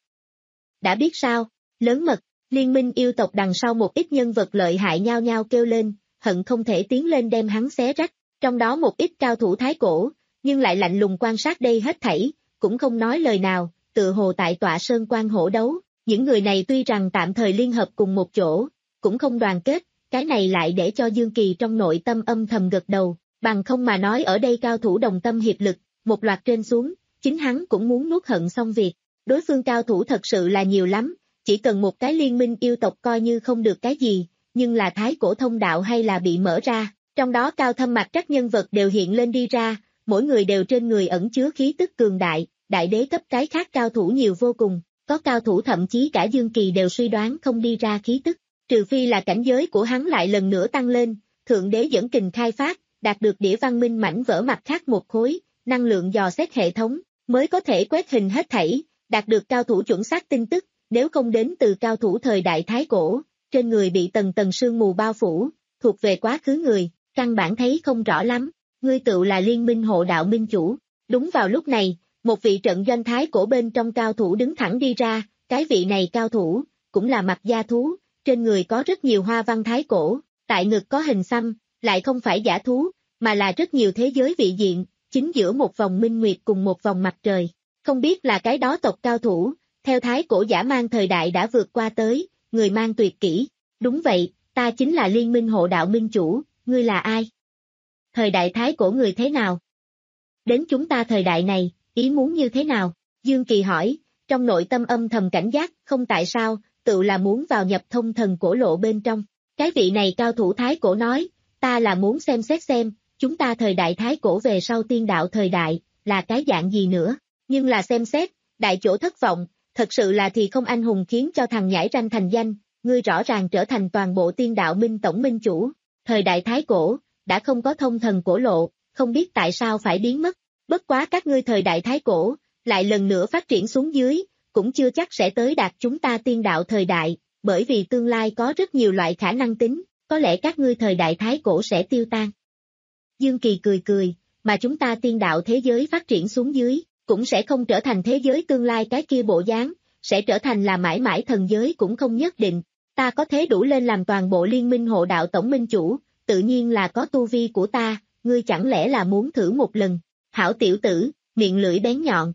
Đã biết sao, lớn mật, liên minh yêu tộc đằng sau một ít nhân vật lợi hại nhao nhao kêu lên, hận không thể tiến lên đem hắn xé rách, trong đó một ít cao thủ thái cổ, nhưng lại lạnh lùng quan sát đây hết thảy, cũng không nói lời nào, tự hồ tại tọa sơn quan hổ đấu, những người này tuy rằng tạm thời liên hợp cùng một chỗ, cũng không đoàn kết, cái này lại để cho Dương Kỳ trong nội tâm âm thầm gật đầu, bằng không mà nói ở đây cao thủ đồng tâm hiệp lực, một loạt trên xuống, chính hắn cũng muốn nuốt hận xong việc, đối phương cao thủ thật sự là nhiều lắm, chỉ cần một cái liên minh yêu tộc coi như không được cái gì, nhưng là thái cổ thông đạo hay là bị mở ra, trong đó cao thâm mặt trắc nhân vật đều hiện lên đi ra, mỗi người đều trên người ẩn chứa khí tức cường đại, đại đế cấp cái khác cao thủ nhiều vô cùng, có cao thủ thậm chí cả Dương Kỳ đều suy đoán không đi ra khí tức, trừ phi là cảnh giới của hắn lại lần nữa tăng lên, thượng đế dẫn kình khai phát, đạt được đĩa văn minh mảnh vỡ mặt khác một khối, năng lượng dò xét hệ thống, mới có thể quét hình hết thảy, đạt được cao thủ chuẩn xác tin tức, nếu không đến từ cao thủ thời đại thái cổ, trên người bị tầng tầng sương mù bao phủ, thuộc về quá khứ người, căn bản thấy không rõ lắm, ngươi tự là liên minh hộ đạo minh chủ. Đúng vào lúc này, một vị trận doanh thái cổ bên trong cao thủ đứng thẳng đi ra, cái vị này cao thủ, cũng là mặt da thú, trên người có rất nhiều hoa văn thái cổ, tại ngực có hình xăm, lại không phải giả thú, mà là rất nhiều thế giới vị diện, chính giữa một vòng minh nguyệt cùng một vòng mặt trời. Không biết là cái đó tộc cao thủ, theo thái cổ giả mang thời đại đã vượt qua tới, người mang tuyệt kỹ. Đúng vậy, ta chính là liên minh hộ đạo minh chủ, ngươi là ai? Thời đại thái cổ người thế nào? Đến chúng ta thời đại này, ý muốn như thế nào? Dương Kỳ hỏi, trong nội tâm âm thầm cảnh giác, không tại sao, tự là muốn vào nhập thông thần cổ lộ bên trong. Cái vị này cao thủ thái cổ nói, ta là muốn xem xét xem, chúng ta thời đại thái cổ về sau tiên đạo thời đại, là cái dạng gì nữa. Nhưng là xem xét, đại chỗ thất vọng, thật sự là thì không anh hùng khiến cho thằng nhãi ranh thành danh, ngươi rõ ràng trở thành toàn bộ tiên đạo minh tổng minh chủ. Thời đại thái cổ, đã không có thông thần cổ lộ, không biết tại sao phải biến mất. Bất quá các ngươi thời đại thái cổ, lại lần nữa phát triển xuống dưới, cũng chưa chắc sẽ tới đạt chúng ta tiên đạo thời đại, bởi vì tương lai có rất nhiều loại khả năng tính, có lẽ các ngươi thời đại thái cổ sẽ tiêu tan. Dương Kỳ cười cười, mà chúng ta tiên đạo thế giới phát triển xuống dưới, cũng sẽ không trở thành thế giới tương lai cái kia bộ dáng, sẽ trở thành là mãi mãi thần giới cũng không nhất định. Ta có thế đủ lên làm toàn bộ liên minh hộ đạo tổng minh chủ, tự nhiên là có tu vi của ta, ngươi chẳng lẽ là muốn thử một lần. Hảo tiểu tử, miệng lưỡi bén nhọn.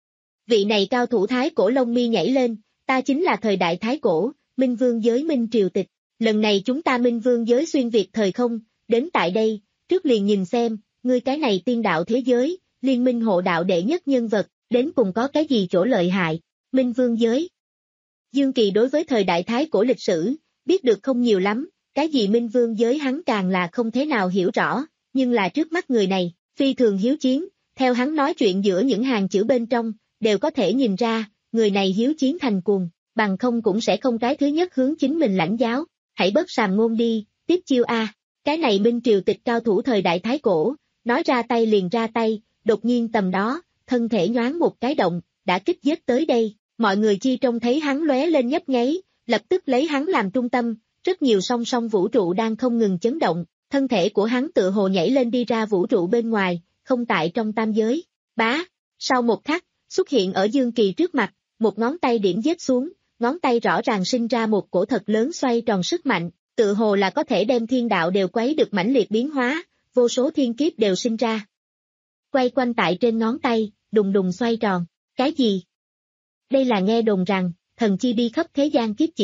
Vị này cao thủ thái cổ lông mi nhảy lên, ta chính là thời đại thái cổ, minh vương giới minh triều tịch. Lần này chúng ta minh vương giới xuyên việt thời không, đến tại đây, trước liền nhìn xem, ngươi cái này tiên đạo thế giới, liên minh hộ đạo đệ nhất nhân vật, đến cùng có cái gì chỗ lợi hại, minh vương giới. Dương Kỳ đối với thời đại thái cổ lịch sử, biết được không nhiều lắm, cái gì minh vương giới hắn càng là không thế nào hiểu rõ, nhưng là trước mắt người này, phi thường hiếu chiến, theo hắn nói chuyện giữa những hàng chữ bên trong, đều có thể nhìn ra, người này hiếu chiến thành cuồng, bằng không cũng sẽ không cái thứ nhất hướng chính mình lãnh giáo, hãy bớt sàm ngôn đi, tiếp chiêu a. Cái này minh triều tịch cao thủ thời đại thái cổ, nói ra tay liền ra tay, đột nhiên tầm đó, thân thể nhoáng một cái động, đã kích giết tới đây, mọi người chi trông thấy hắn lóe lên nhấp nháy, lập tức lấy hắn làm trung tâm, rất nhiều song song vũ trụ đang không ngừng chấn động, thân thể của hắn tựa hồ nhảy lên đi ra vũ trụ bên ngoài, không tại trong tam giới. Bá, sau một khắc, xuất hiện ở Dương Kỳ trước mặt, một ngón tay điểm giết xuống, ngón tay rõ ràng sinh ra một cổ thật lớn xoay tròn sức mạnh, tựa hồ là có thể đem thiên đạo đều quấy được mãnh liệt biến hóa, vô số thiên kiếp đều sinh ra. Quay quanh tại trên ngón tay, đùng đùng xoay tròn, cái gì? Đây là nghe đồn rằng, thần chi đi khắp thế gian kiếp chỉ,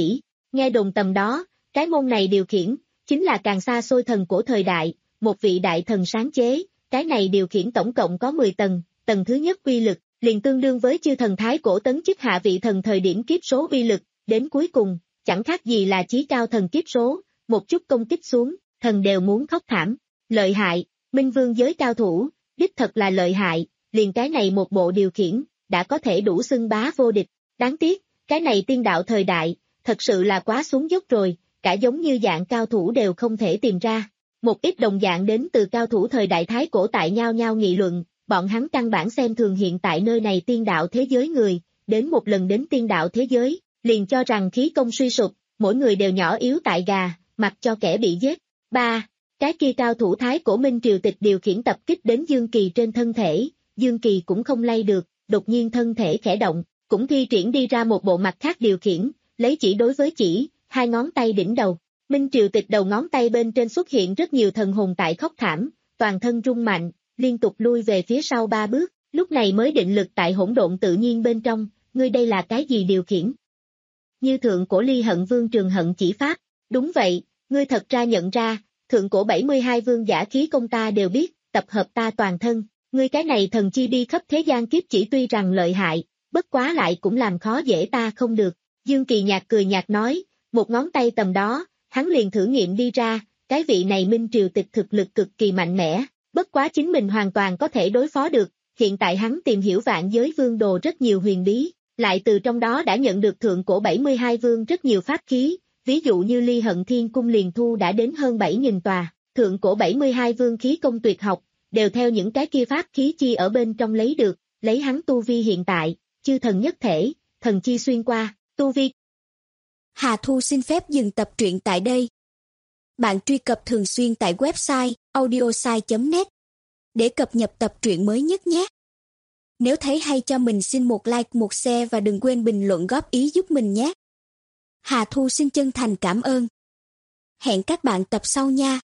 Nghe đồn tầm đó, cái môn này điều khiển, chính là càng xa xôi thần của thời đại, một vị đại thần sáng chế, cái này điều khiển tổng cộng có mười tầng, tầng thứ nhất uy lực, liền tương đương với chư thần thái cổ tấn chức hạ vị thần thời điểm kiếp số uy lực, đến cuối cùng, chẳng khác gì là chí cao thần kiếp số, một chút công kích xuống, thần đều muốn khóc thảm, lợi hại, Minh Vương giới cao thủ, đích thật là lợi hại, liền cái này một bộ điều khiển, đã có thể đủ xưng bá vô địch, đáng tiếc, cái này tiên đạo thời đại, thật sự là quá xuống dốc rồi, cả giống như dạng cao thủ đều không thể tìm ra. Một ít đồng dạng đến từ cao thủ thời đại thái cổ tại nhau nhau nghị luận, bọn hắn căn bản xem thường hiện tại nơi này tiên đạo thế giới người, đến một lần đến tiên đạo thế giới, liền cho rằng khí công suy sụp, mỗi người đều nhỏ yếu tại gà, mặc cho kẻ bị giết. ba. Cái kia cao thủ thái cổ Minh Triều Tịch điều khiển tập kích đến Dương Kỳ trên thân thể, Dương Kỳ cũng không lay được, đột nhiên thân thể khẽ động, cũng thi triển đi ra một bộ mặt khác điều khiển, lấy chỉ đối với chỉ, hai ngón tay đỉnh đầu. Minh Triều Tịch đầu ngón tay bên trên xuất hiện rất nhiều thần hồn tại khóc thảm, toàn thân rung mạnh, liên tục lui về phía sau ba bước, lúc này mới định lực tại hỗn độn tự nhiên bên trong, ngươi đây là cái gì điều khiển? Như thượng cổ Ly Hận Vương Trường Hận chỉ pháp, đúng vậy, ngươi thật ra nhận ra, thượng cổ bảy mươi hai vương giả khí công ta đều biết, tập hợp ta toàn thân, ngươi cái này thần chi đi khắp thế gian kiếp chỉ tuy rằng lợi hại, bất quá lại cũng làm khó dễ ta không được. Dương Kỳ nhạt cười nhạt nói, một ngón tay tầm đó, hắn liền thử nghiệm đi ra, cái vị này Minh Triều Tịch thực lực cực kỳ mạnh mẽ, bất quá chính mình hoàn toàn có thể đối phó được, hiện tại hắn tìm hiểu vạn giới vương đồ rất nhiều huyền bí, lại từ trong đó đã nhận được thượng cổ bảy mươi hai vương rất nhiều pháp khí, ví dụ như Ly Hận Thiên Cung liền thu đã đến hơn bảy nghìn tòa, thượng cổ bảy mươi hai vương khí công tuyệt học, đều theo những cái kia pháp khí chi ở bên trong lấy được, lấy hắn tu vi hiện tại, chư thần nhất thể, thần chi xuyên qua, tu vi. Hà Thu xin phép dừng tập truyện tại đây. Bạn truy cập thường xuyên tại website audiosai chấm net để cập nhật tập truyện mới nhất nhé. Nếu thấy hay cho mình xin một like, một share và đừng quên bình luận góp ý giúp mình nhé. Hà Thu xin chân thành cảm ơn. Hẹn các bạn tập sau nha.